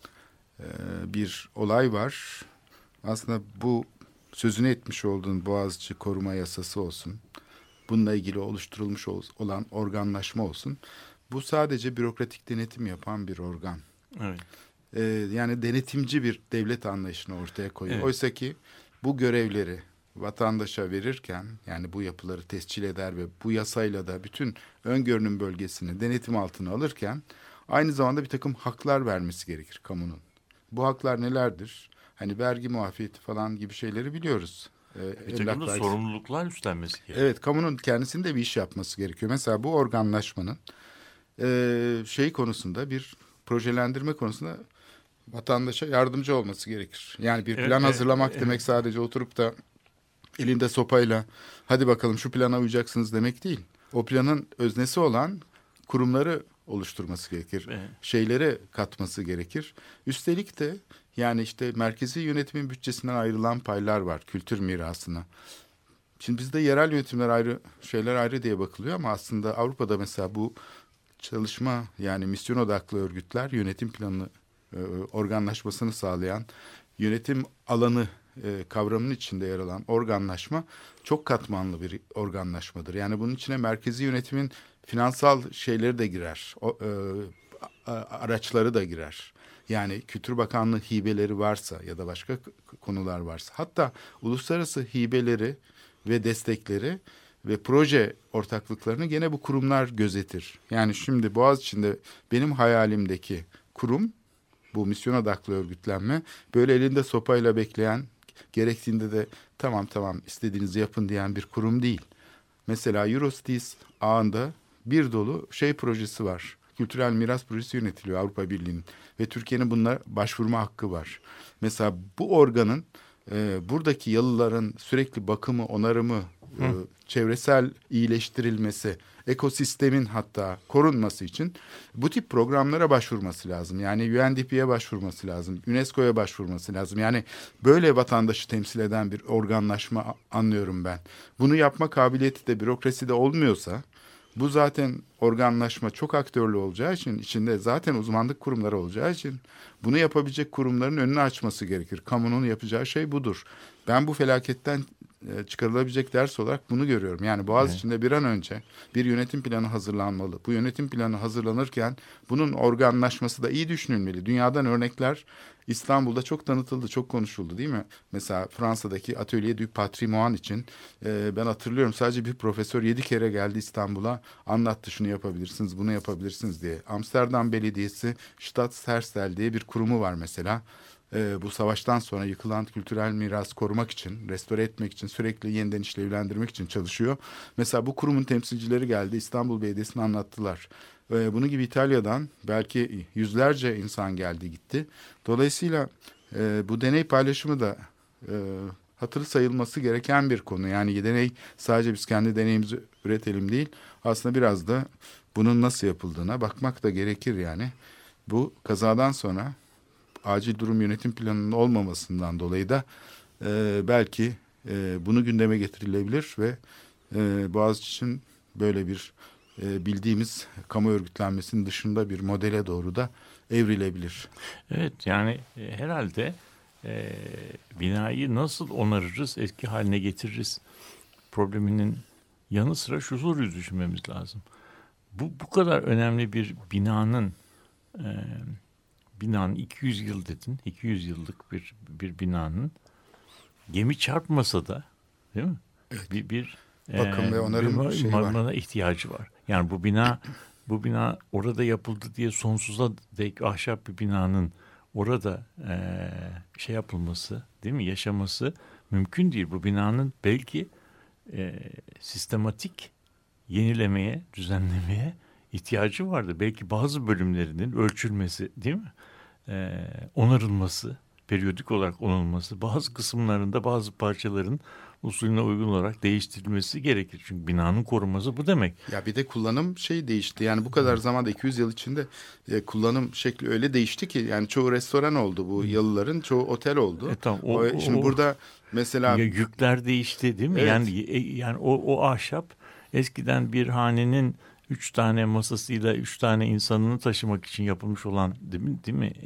bir olay var. Aslında bu sözünü etmiş olduğun Boğaziçi Koruma Yasası olsun, bununla ilgili oluşturulmuş olan organlaşma olsun. Bu sadece bürokratik denetim yapan bir organ. Evet. Yani denetimci bir devlet anlayışını ortaya koyuyor. Evet. Oysa ki bu görevleri vatandaşa verirken, yani bu yapıları tescil eder ve bu yasayla da bütün öngörünün bölgesini denetim altına alırken aynı zamanda bir takım haklar vermesi gerekir kamunun. Bu haklar nelerdir? Hani vergi muafiyeti falan gibi şeyleri biliyoruz. Bir takım da sorumluluklar üstlenmesi gerekiyor. Evet, kamunun kendisinin de bir iş yapması gerekiyor. Mesela bu organlaşmanın konusunda, bir projelendirme konusunda vatandaşa yardımcı olması gerekir. Yani bir plan hazırlamak demek sadece oturup da elinde sopayla hadi bakalım şu plana uyacaksınız demek değil. O planın öznesi olan kurumları oluşturması gerekir. Evet. Şeylere katması gerekir. Üstelik de yani işte merkezi yönetimin bütçesinden ayrılan paylar var kültür mirasına. Şimdi bizde yerel yönetimler ayrı, şeyler ayrı diye bakılıyor ama aslında Avrupa'da mesela bu çalışma, yani misyon odaklı örgütler yönetim planını organlaşmasını sağlayan, yönetim alanı kavramının içinde yer alan organlaşma çok katmanlı bir organlaşmadır. Yani bunun içine merkezi yönetimin finansal şeyleri de girer, araçları da girer. Yani Kültür Bakanlığı hibeleri varsa ya da başka konular varsa, hatta uluslararası hibeleri ve destekleri ve proje ortaklıklarını gene bu kurumlar gözetir. Yani şimdi Boğaziçi'nde benim hayalimdeki kurum, bu misyon odaklı örgütlenme, böyle elinde sopayla bekleyen, gerektiğinde de tamam istediğinizi yapın diyen bir kurum değil. Mesela Eurocities ağında bir dolu projesi var. Kültürel miras projesi yönetiliyor Avrupa Birliği'nin ve Türkiye'nin bunlara başvurma hakkı var. Mesela bu organın buradaki yalıların sürekli bakımı, onarımı, çevresel iyileştirilmesi, ekosistemin hatta korunması için bu tip programlara başvurması lazım. Yani UNDP'ye başvurması lazım, UNESCO'ya başvurması lazım. Yani böyle vatandaşı temsil eden bir organlaşma anlıyorum ben. Bunu yapma kabiliyeti de bürokraside olmuyorsa, bu zaten organlaşma çok aktörlü olacağı için, içinde zaten uzmanlık kurumları olacağı için bunu yapabilecek kurumların önünü açması gerekir. Kamunun yapacağı şey budur. Ben bu felaketten çıkarılabilecek ders olarak bunu görüyorum. Yani Boğaziçi'nde bir an önce bir yönetim planı hazırlanmalı. Bu yönetim planı hazırlanırken bunun organlaşması da iyi düşünülmeli. Dünyadan örnekler İstanbul'da çok tanıtıldı, çok konuşuldu değil mi? Mesela Fransa'daki Atelier du Patrimoine için ben hatırlıyorum, sadece bir profesör 7 kere geldi İstanbul'a, anlattı şunu yapabilirsiniz, bunu yapabilirsiniz diye. Amsterdam Belediyesi Staatsherstel diye bir kurumu var mesela. Bu savaştan sonra yıkılan kültürel miras korumak için, restore etmek için, sürekli yeniden işlevlendirmek için çalışıyor. Mesela bu kurumun temsilcileri geldi, İstanbul Belediyesi'ne anlattılar. Bunun gibi İtalya'dan belki yüzlerce insan geldi gitti. Dolayısıyla bu deney paylaşımı da hatırı sayılması gereken bir konu. Yani deney sadece biz kendi deneyimizi üretelim değil, aslında biraz da bunun nasıl yapıldığına bakmak da gerekir yani. Bu kazadan sonra acil durum yönetim planının olmamasından dolayı da belki bunu gündeme getirilebilir ve Boğaziçi'nin böyle bir bildiğimiz kamu örgütlenmesinin dışında bir modele doğru da evrilebilir. Evet, yani herhalde binayı nasıl onarırız, eski haline getiririz probleminin yanı sıra şu soruyu düşünmemiz lazım. Bu kadar önemli bir binanın 200 yıl dedin, 200 yıllık bir binanın gemi çarpmasa da, değil mi? Evet. Bir bakım ve onarım var. İhtiyacı var. Yani bu bina orada yapıldı diye sonsuza dek ahşap bir binanın orada yapılması, değil mi? Yaşaması mümkün değil. Bu binanın belki sistematik yenilemeye, düzenlemeye ihtiyacı vardı. Belki bazı bölümlerinin ölçülmesi, değil mi? Onarılması, periyodik olarak onarılması, bazı kısımlarında bazı parçaların usulüne uygun olarak değiştirilmesi gerekir. Çünkü binanın korunması bu demek. Ya bir de kullanım değişti. Yani bu kadar zamanda 200 yıl içinde kullanım şekli öyle değişti ki, yani çoğu restoran oldu bu yalıların, çoğu otel oldu. Tamam, şimdi burada mesela yükler değişti, değil mi? Evet. Yani o ahşap eskiden bir hanenin 3 tane masasıyla 3 tane insanını taşımak için yapılmış olan, değil mi?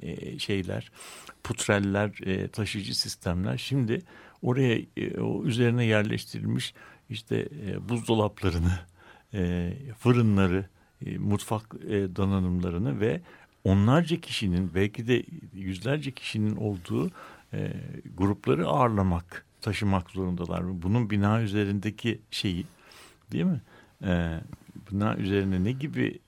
Putreller, taşıyıcı sistemler. Şimdi oraya o üzerine yerleştirilmiş buzdolaplarını, fırınları, mutfak donanımlarını ve onlarca kişinin, belki de yüzlerce kişinin olduğu grupları ağırlamak, taşımak zorundalar. Bunun bina üzerindeki şeyi, değil mi? Bina üzerine ne gibi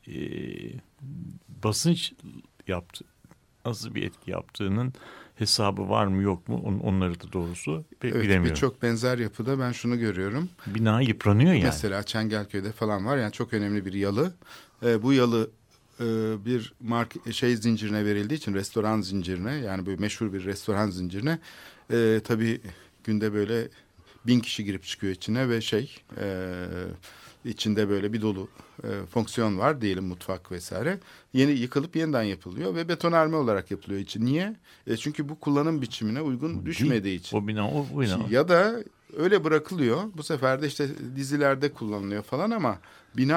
basınç yaptı, nasıl bir etki yaptığının hesabı var mı yok mu, onları da doğrusu bilemiyorum. Birçok benzer yapıda ben şunu görüyorum. Bina yıpranıyor yani. Mesela Çengelköy'de falan var, yani çok önemli bir yalı. Bu yalı bir zincirine verildiği için, restoran zincirine, yani böyle meşhur bir restoran zincirine tabii günde böyle 1000 kişi girip çıkıyor içine ve içinde böyle bir dolu fonksiyon var diyelim, mutfak vesaire. Yeni yıkılıp yeniden yapılıyor ve betonarme olarak yapılıyor için. Niye? Çünkü bu kullanım biçimine uygun düşmediği için. O bina. Ya da öyle bırakılıyor. Bu sefer de dizilerde kullanılıyor falan ama bina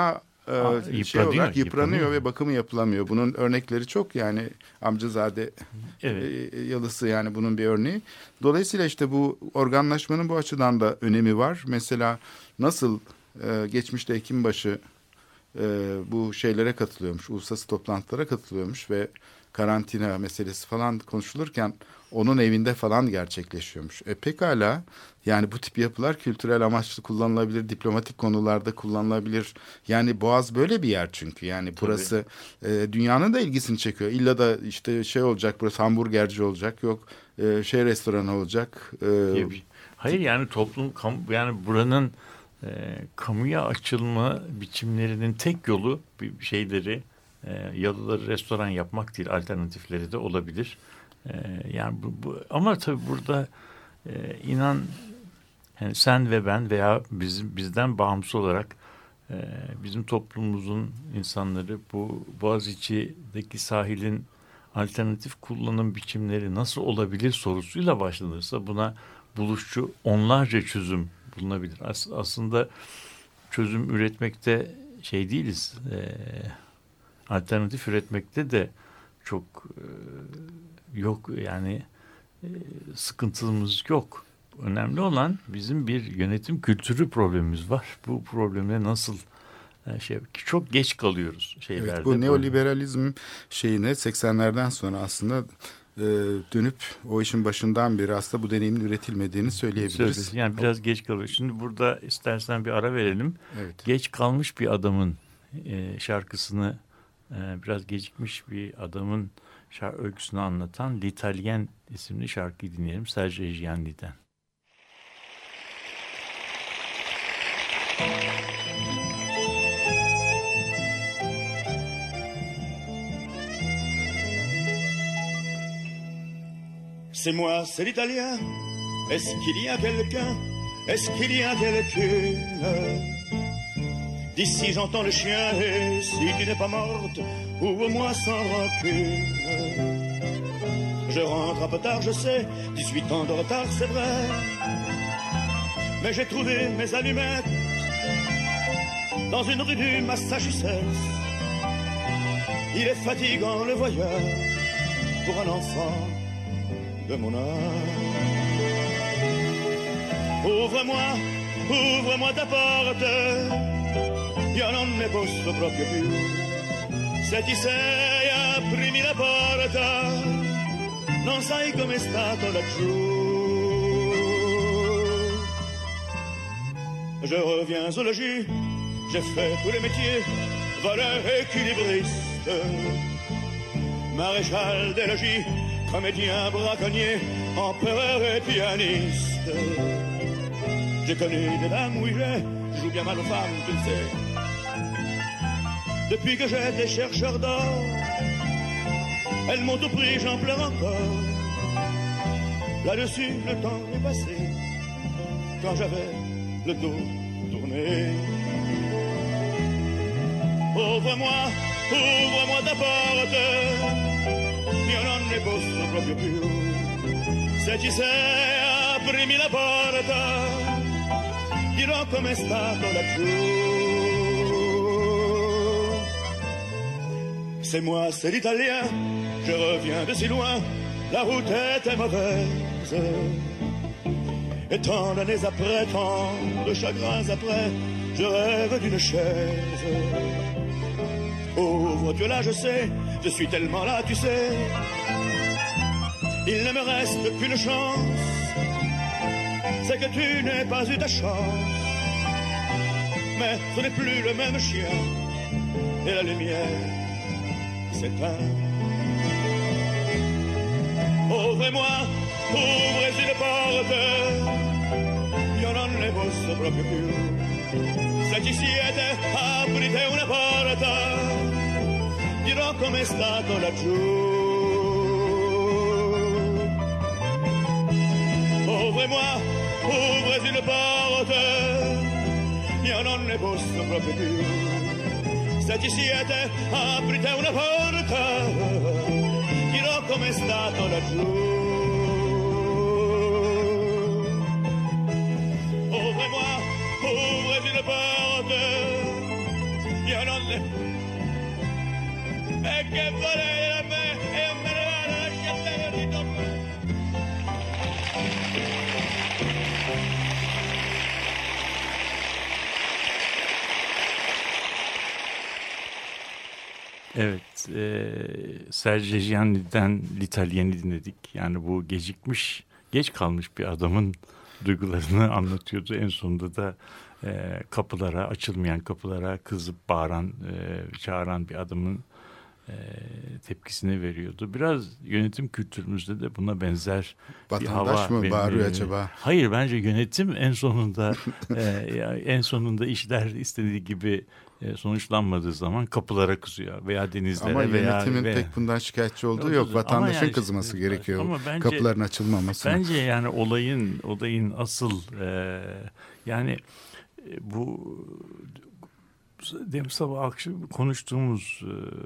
Yıpranıyor. yıpranıyor ve bakımı yapılamıyor. Bunun örnekleri çok, yani Amcazade yalısı yani bunun bir örneği. Dolayısıyla işte bu organlaşmanın bu açıdan da önemi var. Mesela nasıl geçmişte Hekimbaşı bu şeylere katılıyormuş, uluslararası toplantılara katılıyormuş ve karantina meselesi falan konuşulurken onun evinde falan gerçekleşiyormuş. Pekala, yani bu tip yapılar kültürel amaçlı kullanılabilir, diplomatik konularda kullanılabilir. Yani Boğaz böyle bir yer çünkü. Yani burası dünyanın da ilgisini çekiyor. İlla da işte şey olacak, burası hamburgerci olacak, yok restoranı olacak. Hayır, yani toplum, yani buranın kamuya açılma biçimlerinin tek yolu şeyleri, yalıları restoran yapmak değil, alternatifleri de olabilir. Yani ama tabii burada inan, yani sen ve ben veya bizden bağımsız olarak bizim toplumumuzun insanları bu Boğaziçi'deki sahilin alternatif kullanım biçimleri nasıl olabilir sorusuyla başlanırsa buna buluşçu onlarca çözüm bulunabilir. Aslında çözüm üretmekte şey değiliz. Alternatif üretmekte de çok yok, yani sıkıntımız yok. Önemli olan bizim bir yönetim kültürü problemimiz var. Bu probleme nasıl çok geç kalıyoruz şeylerde. Evet, bu neoliberalizm şeyine 80'lerden sonra aslında dönüp o işin başından beri aslında bu deneyimin üretilmediğini söyleyebiliriz. Yani biraz geç kalıyor. Şimdi burada istersen bir ara verelim. Evet. Geç kalmış bir adamın şarkısını, biraz gecikmiş bir adamın öyküsünü anlatan L'Italien isimli şarkıyı dinleyelim Serge Reggiani'den. C'est moi, c'est l'Italien. Est-ce qu'il y a quelqu'un? Est-ce qu'il y a quelqu'une? D'ici j'entends le chien et si tu n'es pas morte, ouvre-moi sans rancune. Je rentre un peu tard, je sais, 18 ans de retard, c'est vrai. Mais j'ai trouvé mes allumettes dans une rue du Massachusetts. Il est fatigant le voyage pour un enfant de mon âge. Ouvre-moi, ouvre-moi ta porte. Io non ne posso proprio più. Se ti sei aprimi la porta, non sai com'è stato laggiù. Je reviens au logis, j'ai fait tous les métiers, voleur, équilibriste, maréchal des logis, comédien, braconnier, empereur et pianiste. J'ai connu des dames, oui, je joue bien mal aux femmes, tu le sais. Depuis que j'étais chercheur d'or, elles m'ont tout pris, j'en pleure encore. Là-dessus, le temps est passé, quand j'avais le dos tourné. Ouvre-moi, ouvre-moi ta porte, io non ne posso proprio più. Se ci sei, aprimi la porta, dirò com'è stato laggiù. C'est moi, c'est l'Italien, je reviens de si loin, la route était mauvaise. Et tant d'années après, tant de chagrins après, je rêve d'une chaise. Ouvre Dieu là, je sais, je suis tellement là, tu sais. Il ne me reste qu'une chance, c'est que tu n'aies pas eu ta chance. Mais ce n'est plus le même chien, et la lumière s'éteint. Ouvrez-moi, ouvrez une porte, io non ne posso proprio più. Se ci siete, aprite una porta, dirò com'è stato laggiù. Ouvrez-moi, ouvrez une porte, io non ne posso proprio più. Se ci siete, aprite una porta, dirò com'è stato laggiù. Ouvrez-moi, ouvrez une porte, io non le... E che vorrei da me e me ne vado a scegliere di tornare. Evet, Serge Gianni'den L'Italien'i dinledik. Yani bu geç kalmış bir adamın duygularını anlatıyordu. En sonunda da açılmayan kapılara kızıp bağıran, çağıran bir adamın tepkisini veriyordu. Biraz yönetim kültürümüzde de buna benzer bir hava. Vatandaş mı bağırıyor acaba? Hayır, bence yönetim en sonunda işler istediği gibi sonuçlanmadığı zaman kapılara kızıyor veya denizlere. Ama yönetimin veya pek bundan şikayetçi olduğu yok. Vatandaşın kızması gerekiyor. Ama Kapıların açılmaması. Bence yani olayın asıl yani bu demin sabah akşam konuştuğumuz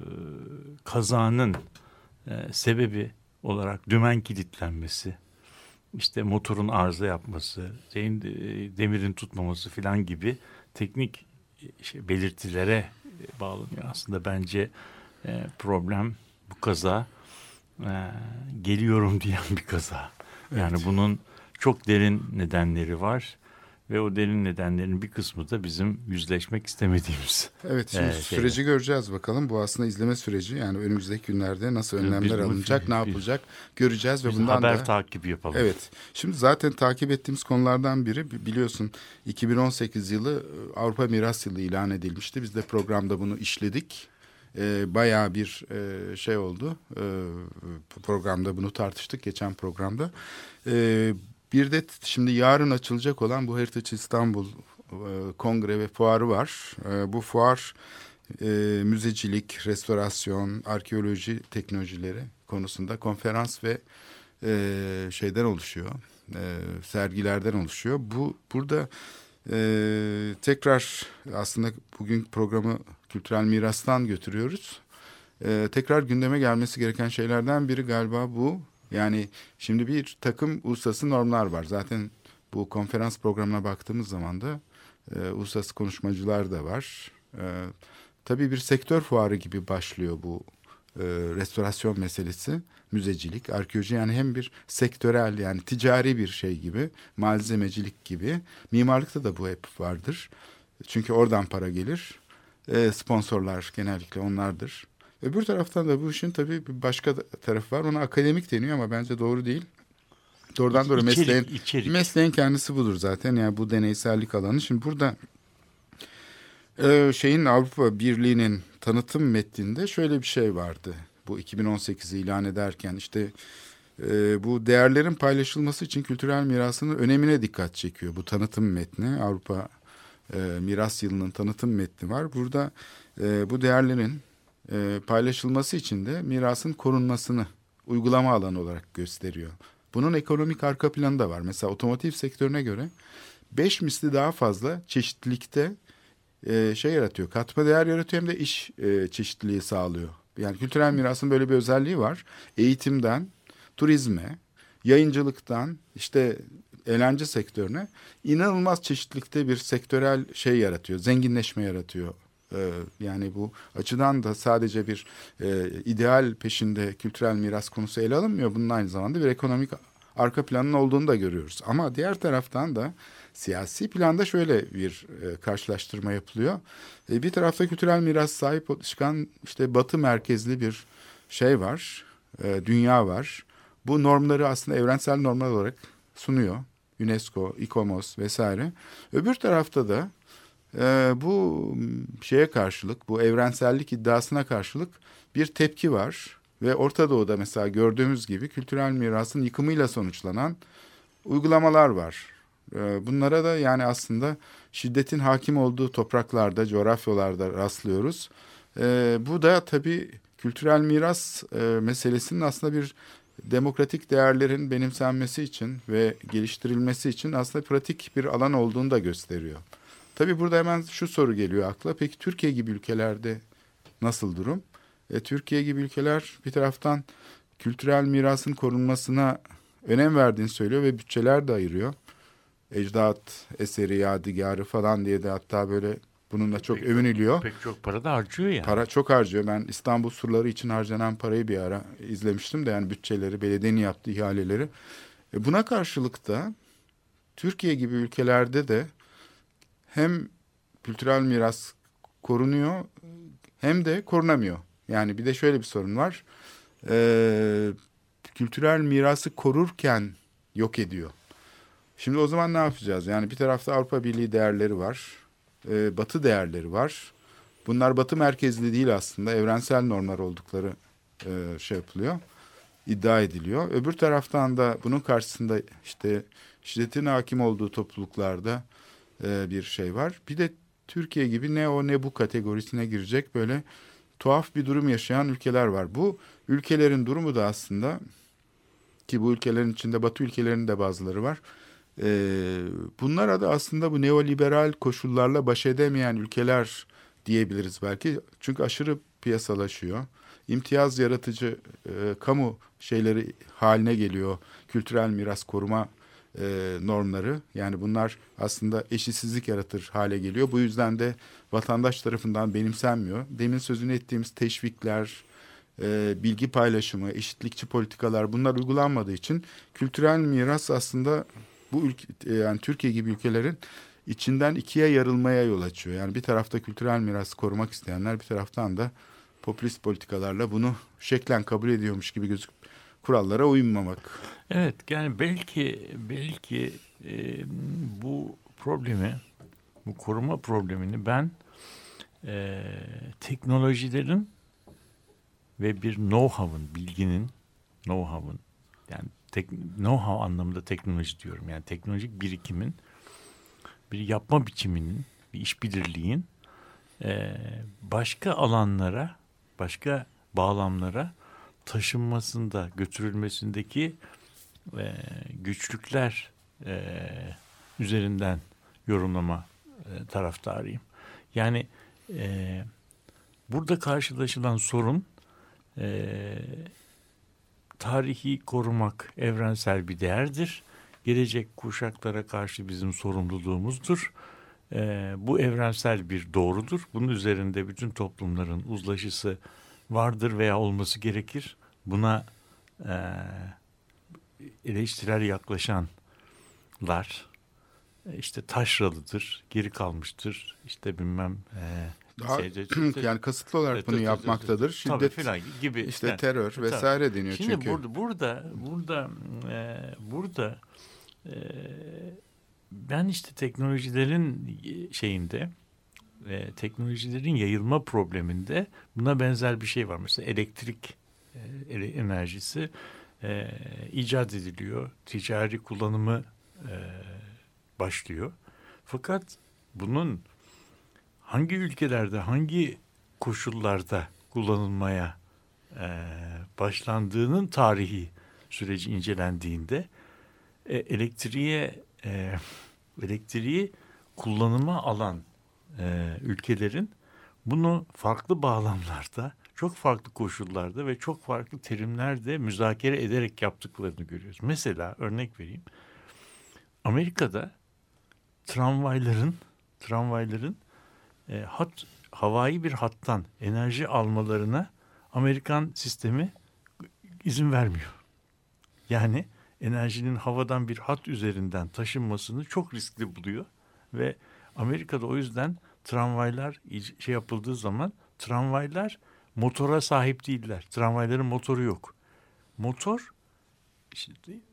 kazanın sebebi olarak dümen kilitlenmesi, işte motorun arıza yapması, demirin tutmaması filan gibi teknik belirtilere bağlanıyor. Aslında bence problem bu kaza geliyorum diyen bir kaza. Yani Evet. bunun çok derin nedenleri var. Ve o derin nedenlerin bir kısmı da bizim yüzleşmek istemediğimiz. Evet, şimdi süreci göreceğiz bakalım. Bu aslında izleme süreci. Yani önümüzdeki günlerde nasıl önlemler alınacak, ne yapılacak göreceğiz ve bundan haber da takibi yapalım. Evet. Şimdi zaten takip ettiğimiz konulardan biri, biliyorsun 2018 yılı Avrupa Miras Yılı ilan edilmişti. Biz de programda bunu işledik. Bayağı bir şey oldu. Programda bunu tartıştık, geçen programda. Bir de şimdi yarın açılacak olan bu Heritage İstanbul Kongre ve Fuarı var. Bu fuar müzecilik, restorasyon, arkeoloji teknolojileri konusunda konferans ve şeyden oluşuyor. Sergilerden oluşuyor. Burada tekrar aslında bugün programı kültürel mirastan götürüyoruz. Tekrar gündeme gelmesi gereken şeylerden biri galiba bu. Yani şimdi bir takım uluslararası normlar var. Zaten bu konferans programına baktığımız zaman da uluslararası konuşmacılar da var. Tabii bir sektör fuarı gibi başlıyor bu restorasyon meselesi. Müzecilik, arkeoloji, yani hem bir sektörel, yani ticari bir şey gibi, malzemecilik gibi. Mimarlıkta da bu hep vardır. Çünkü oradan para gelir. Sponsorlar genellikle onlardır. Öbür taraftan da bu işin tabii bir başka tarafı var. Ona akademik deniyor ama bence doğru değil. Doğrudan doğru mesleğin kendisi budur zaten. Yani bu deneysellik alanı. Şimdi burada Avrupa Birliği'nin tanıtım metninde şöyle bir şey vardı. Bu 2018'i ilan ederken işte bu değerlerin paylaşılması için kültürel mirasının önemine dikkat çekiyor. Bu tanıtım metni, Avrupa Miras Yılı'nın tanıtım metni var. Burada bu değerlerin paylaşılması için de mirasın korunmasını uygulama alanı olarak gösteriyor. Bunun ekonomik arka planı da var. Mesela otomotiv sektörüne göre 5 misli daha fazla çeşitlilikte yaratıyor. Katma değer yaratıyor, hem de iş çeşitliliği sağlıyor. Yani kültürel mirasın böyle bir özelliği var. Eğitimden, turizme, yayıncılıktan, işte eğlence sektörüne inanılmaz çeşitlilikte bir sektörel yaratıyor. Zenginleşme yaratıyor. Yani bu açıdan da sadece bir ideal peşinde kültürel miras konusu ele alınmıyor. Bunun aynı zamanda bir ekonomik arka planının olduğunu da görüyoruz. Ama diğer taraftan da siyasi planda şöyle bir karşılaştırma yapılıyor. Bir tarafta kültürel miras sahip çıkan işte Batı merkezli bir var, dünya var. Bu normları aslında evrensel normlar olarak sunuyor. UNESCO, ICOMOS vesaire. Öbür tarafta da bu karşılık, bu evrensellik iddiasına karşılık bir tepki var. Ve Orta Doğu'da mesela gördüğümüz gibi kültürel mirasın yıkımıyla sonuçlanan uygulamalar var. Bunlara da yani aslında şiddetin hakim olduğu topraklarda, coğrafyalarda rastlıyoruz. Bu da tabii kültürel miras meselesinin aslında bir demokratik değerlerin benimsenmesi için ve geliştirilmesi için aslında pratik bir alan olduğunu da gösteriyor. Tabii burada hemen şu soru geliyor akla. Peki Türkiye gibi ülkelerde nasıl durum? Türkiye gibi ülkeler bir taraftan kültürel mirasın korunmasına önem verdiğini söylüyor ve bütçeler de ayırıyor. Ecdat eseri, yadigarı falan diye de hatta böyle bununla çok övünülüyor. Pek çok para da harcıyor yani. Para çok harcıyor. Ben İstanbul surları için harcanan parayı bir ara izlemiştim de, yani bütçeleri, belediyenin yaptığı ihaleleri. Buna karşılık da Türkiye gibi ülkelerde de hem kültürel miras korunuyor hem de korunamıyor. Yani bir de şöyle bir sorun var. Kültürel mirası korurken yok ediyor. Şimdi o zaman ne yapacağız? Yani bir tarafta Avrupa Birliği değerleri var. Batı değerleri var. Bunlar Batı merkezli değil aslında. Evrensel normlar oldukları şey yapılıyor. İddia ediliyor. Öbür taraftan da bunun karşısında işte şiddetin hakim olduğu topluluklarda bir şey var. Bir de Türkiye gibi ne o ne bu kategorisine girecek böyle tuhaf bir durum yaşayan ülkeler var. Bu ülkelerin durumu da aslında, ki bu ülkelerin içinde Batı ülkelerinin de bazıları var. Bunlara da aslında bu neoliberal koşullarla baş edemeyen ülkeler diyebiliriz belki. Çünkü aşırı piyasalaşıyor. İmtiyaz yaratıcı kamu şeyleri haline geliyor kültürel miras koruma normları. Yani bunlar aslında eşitsizlik yaratır hale geliyor. Bu yüzden de vatandaş tarafından benimsenmiyor. Demin sözünü ettiğimiz teşvikler, bilgi paylaşımı, eşitlikçi politikalar, bunlar uygulanmadığı için kültürel miras aslında bu ülke, yani Türkiye gibi ülkelerin içinden ikiye yarılmaya yol açıyor. Yani bir tarafta kültürel mirası korumak isteyenler, bir taraftan da popülist politikalarla bunu şeklen kabul ediyormuş gibi gözüküp kurallara uymamak. Evet, yani belki bu problemi, bu koruma problemini ben teknolojilerin ve bir know-how'ın, bilginin, know-how'ın, yani know-how anlamında teknoloji diyorum. Yani teknolojik birikimin, bir yapma biçiminin, bir işbirliğin başka alanlara, başka bağlamlara taşınmasında, götürülmesindeki güçlükler üzerinden yorumlama taraftarıyım. Yani burada karşılaşılan sorun tarihi korumak evrensel bir değerdir. Gelecek kuşaklara karşı bizim sorumluluğumuzdur. Bu evrensel bir doğrudur. Bunun üzerinde bütün toplumların uzlaşısı vardır veya olması gerekir. Buna eleştirel yaklaşanlar işte taşralıdır, geri kalmıştır, işte bilmem Yani kasıtlı olarak bunu yapmaktadır. Şiddet falan gibi işte terör vesaire deniyor şimdi çünkü. Burada ben işte teknolojilerin şeyinde, teknolojilerin yayılma probleminde buna benzer bir şey var. Mesela elektrik enerjisi icat ediliyor, ticari kullanımı başlıyor. Fakat bunun hangi ülkelerde, hangi koşullarda kullanılmaya başlandığının tarihi süreci incelendiğinde elektriği kullanıma alan ülkelerin bunu farklı bağlamlarda, çok farklı koşullarda ve çok farklı terimlerde müzakere ederek yaptıklarını görüyoruz. Mesela örnek vereyim. Amerika'da tramvayların havai bir hattan enerji almalarına Amerikan sistemi izin vermiyor. Yani enerjinin havadan bir hat üzerinden taşınmasını çok riskli buluyor ve Amerika'da o yüzden tramvaylar yapıldığı zaman tramvaylar motora sahip değiller. Tramvayların motoru yok. Motor işte,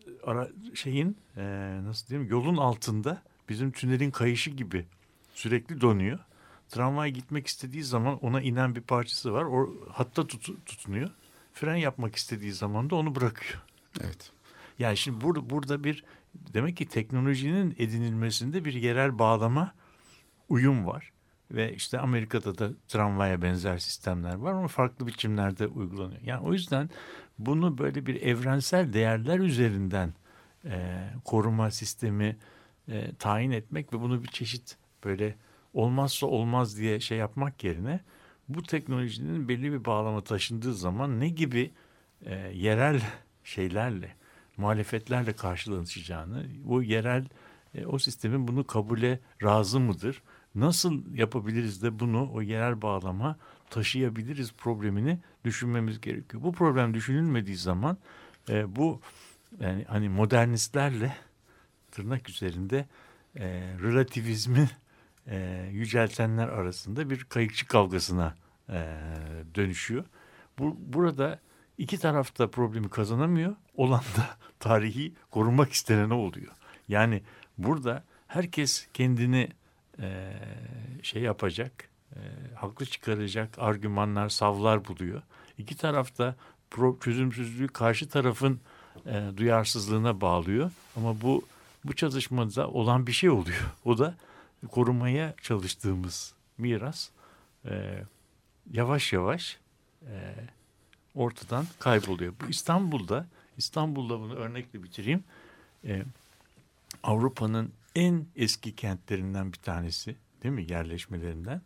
nasıl diyeyim, yolun altında bizim tünelin kayışı gibi sürekli dönüyor. Tramvay gitmek istediği zaman ona inen bir parçası var. O hatta tutunuyor. Fren yapmak istediği zaman da onu bırakıyor. Evet. Yani şimdi burada bir demek ki teknolojinin edinilmesinde bir yerel bağlama, uyum var. Ve işte Amerika'da da tramvaya benzer sistemler var ama farklı biçimlerde uygulanıyor. Yani o yüzden bunu böyle bir evrensel değerler üzerinden koruma sistemi tayin etmek ve bunu bir çeşit böyle olmazsa olmaz diye şey yapmak yerine bu teknolojinin belli bir bağlama taşındığı zaman ne gibi yerel şeylerle, muhalefetlerle karşılanacağını, bu yerel o sistemin bunu kabule razı mıdır nasıl yapabiliriz de bunu o yerel bağlama taşıyabiliriz problemini düşünmemiz gerekiyor. Bu problem düşünülmediği zaman bu yani hani modernistlerle tırnak üzerinde relativizmi yüceltenler arasında bir kayıkçı kavgasına dönüşüyor. Burada iki taraf da problemi kazanamıyor. Olan da tarihi korunmak istenene oluyor. Yani burada herkes kendini şey yapacak, haklı çıkaracak argümanlar, savlar buluyor. İki taraf da çözümsüzlüğü karşı tarafın duyarsızlığına bağlıyor. Ama bu çatışmada olan bir şey oluyor. O da korumaya çalıştığımız miras yavaş yavaş ortadan kayboluyor. Bu İstanbul'da bunu örnekle bitireyim. Avrupa'nın en eski kentlerinden bir tanesi, değil mi? Yerleşmelerinden.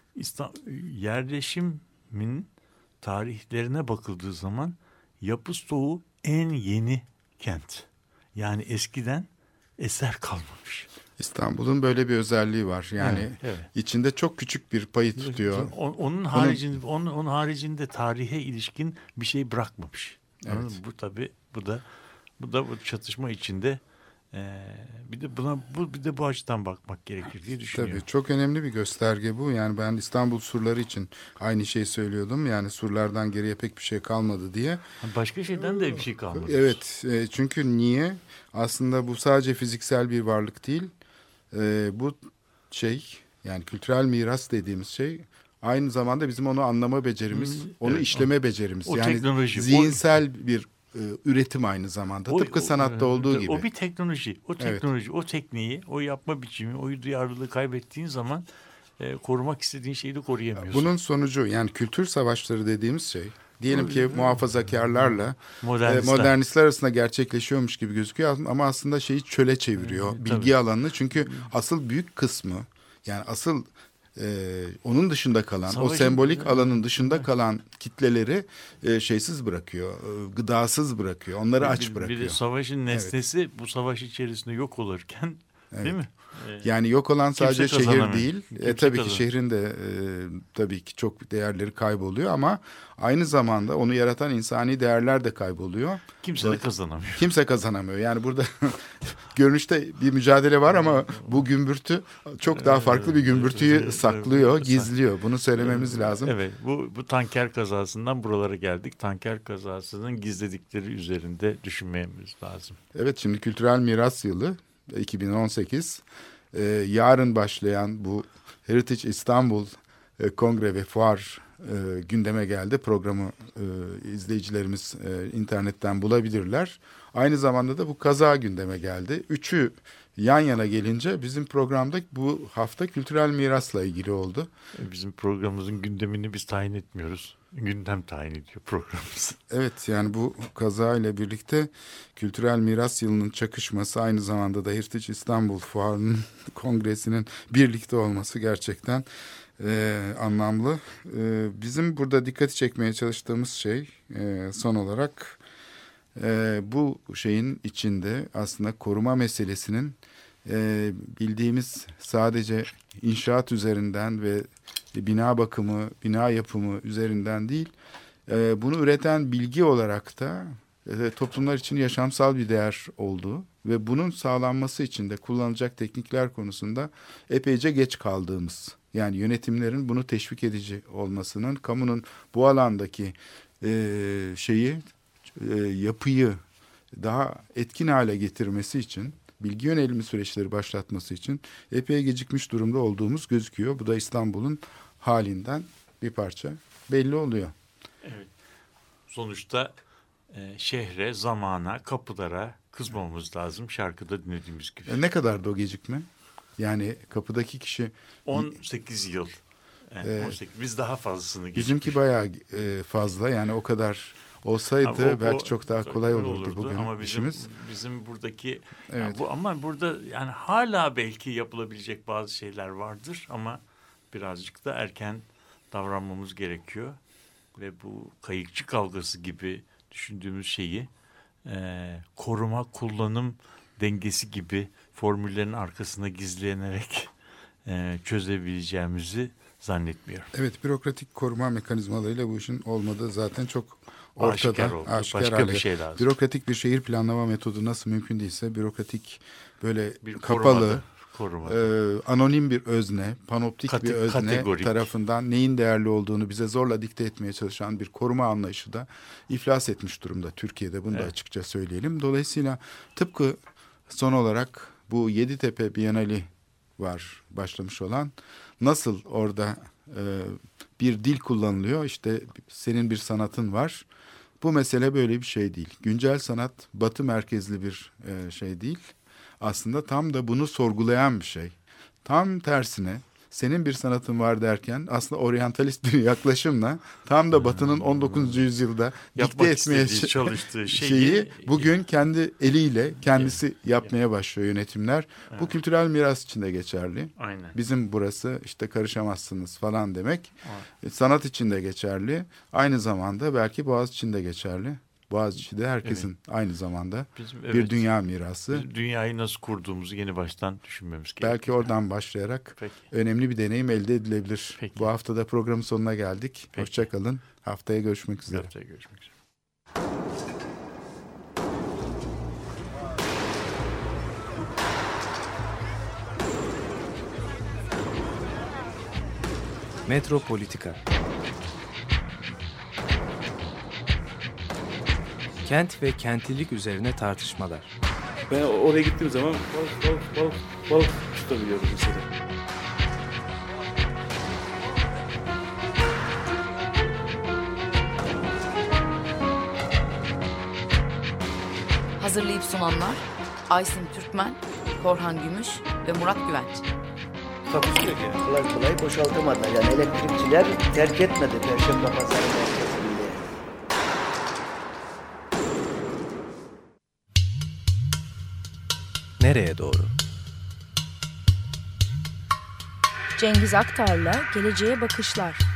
Yerleşimin tarihlerine bakıldığı zaman yapı stoğu en yeni kent. Yani eskiden eser kalmamış. İstanbul'un böyle bir özelliği var. Yani evet. içinde çok küçük bir payı tutuyor. Onun haricinde tarihe ilişkin bir şey bırakmamış. Evet. Bu da bu çatışma içinde bir de bu açıdan bakmak gerekir diye düşünüyorum. Tabii çok önemli bir gösterge bu. Yani ben İstanbul surları için aynı şeyi söylüyordum. Yani surlardan geriye pek bir şey kalmadı diye. Başka şeyden de bir şey kalmadı. Evet. Çünkü niye? Aslında bu sadece fiziksel bir varlık değil. Bu şey, yani kültürel miras dediğimiz şey aynı zamanda bizim onu anlama becerimiz, onu işleme becerimiz. O yani teknoloji, zihinsel bir üretim aynı zamanda. Tıpkı sanatta olduğu gibi. O bir teknoloji. O tekniği, o yapma biçimi, o duyarlılığı kaybettiğin zaman korumak istediğin şeyi de koruyamıyorsun. Bunun sonucu, yani kültür savaşları dediğimiz şey, diyelim ki muhafazakarlarla modernistler arasında gerçekleşiyormuş gibi gözüküyor ama aslında şeyi çöle çeviriyor, bilgi alanını. Çünkü asıl büyük kısmı, yani asıl onun dışında kalan, o sembolik alanın dışında kalan kitleleri şeysiz bırakıyor, gıdasız bırakıyor, onları aç bırakıyor. Bir de savaşın nesnesi bu savaş içerisinde yok olurken, değil mi? Yani yok olan sadece şehir değil. Tabii ki şehrin de tabii ki çok değerleri kayboluyor ama aynı zamanda onu yaratan insani değerler de kayboluyor. Kimse de kazanamıyor. Kimse kazanamıyor. Yani burada görünüşte bir mücadele var ama bu gümbürtü çok daha farklı bir gümbürtüyü saklıyor, gizliyor. Bunu söylememiz lazım. Evet, bu tanker kazasından buralara geldik. Tanker kazasının gizledikleri üzerinde düşünmemiz lazım. Evet, şimdi Kültürel Miras Yılı 2018. Yarın başlayan bu Heritage İstanbul Kongre ve Fuar gündeme geldi. Programı izleyicilerimiz internetten bulabilirler. Aynı zamanda da bu kaza gündeme geldi. Üçü yan yana gelince bizim programda bu hafta kültürel mirasla ilgili oldu. Bizim programımızın gündemini biz tayin etmiyoruz. Gündem tayin ediyor programımız. Evet, yani bu kaza ile birlikte Kültürel Miras Yılı'nın çakışması, aynı zamanda da Heritage İstanbul Fuarı'nın kongresinin birlikte olması gerçekten anlamlı. Bizim burada dikkati çekmeye çalıştığımız şey son olarak bu şeyin içinde aslında koruma meselesinin bildiğimiz sadece inşaat üzerinden ve bina bakımı, bina yapımı üzerinden değil, bunu üreten bilgi olarak da toplumlar için yaşamsal bir değer olduğu ve bunun sağlanması için de kullanılacak teknikler konusunda epeyce geç kaldığımız, yani yönetimlerin bunu teşvik edici olmasının, kamunun bu alandaki yapıyı daha etkin hale getirmesi için, bilgi yönelimi süreçleri başlatması için epey gecikmiş durumda olduğumuz gözüküyor. Bu da İstanbul'un halinden bir parça belli oluyor. Evet. Sonuçta şehre, zamana, kapılara kızmamamız lazım. Şarkıda dinlediğimiz gibi. Ne kadar da o gecikme? Yani kapıdaki kişi 18 yıl. Yani 18. Biz daha fazlasını geçmiş. Bizimki bayağı fazla, yani o kadar olsaydı belki çok daha kolay olurdu bugün ama işimiz. Bizim buradaki evet. Ama burada yani hala belki yapılabilecek bazı şeyler vardır ama birazcık da erken davranmamız gerekiyor ve bu kayıkçı kavgası gibi düşündüğümüz şeyi koruma kullanım dengesi gibi formüllerin arkasına gizlenerek çözebileceğimizi zannetmiyorum. Evet, bürokratik koruma mekanizmalarıyla bu işin olmadığı zaten çok ortada. Aşikar oldu. Başka hale. bir şey lazım. Bürokratik bir şehir planlama metodu nasıl mümkün değilse bürokratik böyle Bir kapalı, korumada. anonim bir özne, panoptik bir özne kategorik tarafından neyin değerli olduğunu bize zorla dikte etmeye çalışan bir koruma anlayışı da iflas etmiş durumda Türkiye'de. Bunu da açıkça söyleyelim. Dolayısıyla tıpkı son olarak bu Yeditepe Bienali var başlamış olan. Nasıl orada bir dil kullanılıyor? İşte senin bir sanatın var. Bu mesele böyle bir şey değil. Güncel sanat Batı merkezli bir şey değil. Aslında tam da bunu sorgulayan bir şey. Tam tersine senin bir sanatın var derken aslında oryantalist bir yaklaşımla tam da Batı'nın 19. yüzyılda dikte etmeye çalıştığı şeyi bugün kendi eliyle kendisi yapmaya başlıyor yönetimler. Bu kültürel miras için de geçerli. Aynen. Bizim burası işte karışamazsınız falan demek. Sanat için de geçerli. Aynı zamanda belki Boğaz için de geçerli. Boğaziçi de herkesin aynı zamanda bir dünya mirası. Biz dünyayı nasıl kurduğumuzu yeni baştan düşünmemiz gerekiyor. Belki oradan başlayarak önemli bir deneyim elde edilebilir. Peki. Bu hafta da programın sonuna geldik. Hoşça kalın. Haftaya görüşmek üzere. Haftaya görüşmek üzere. Metropolitika. Kent ve kentlilik üzerine tartışmalar. Ben oraya gittiğim zaman balık tutabiliyorum mesela. Hazırlayıp sunanlar Aysin Türkmen, Korhan Gümüş ve Murat Güvenç. Takusuyor yani. Kolay kolay boşaltamadılar. Yani elektrikçiler terk etmedi Perşembe Pazarı merkezini. Nereye doğru? Cengiz Aktar'la Geleceğe Bakışlar.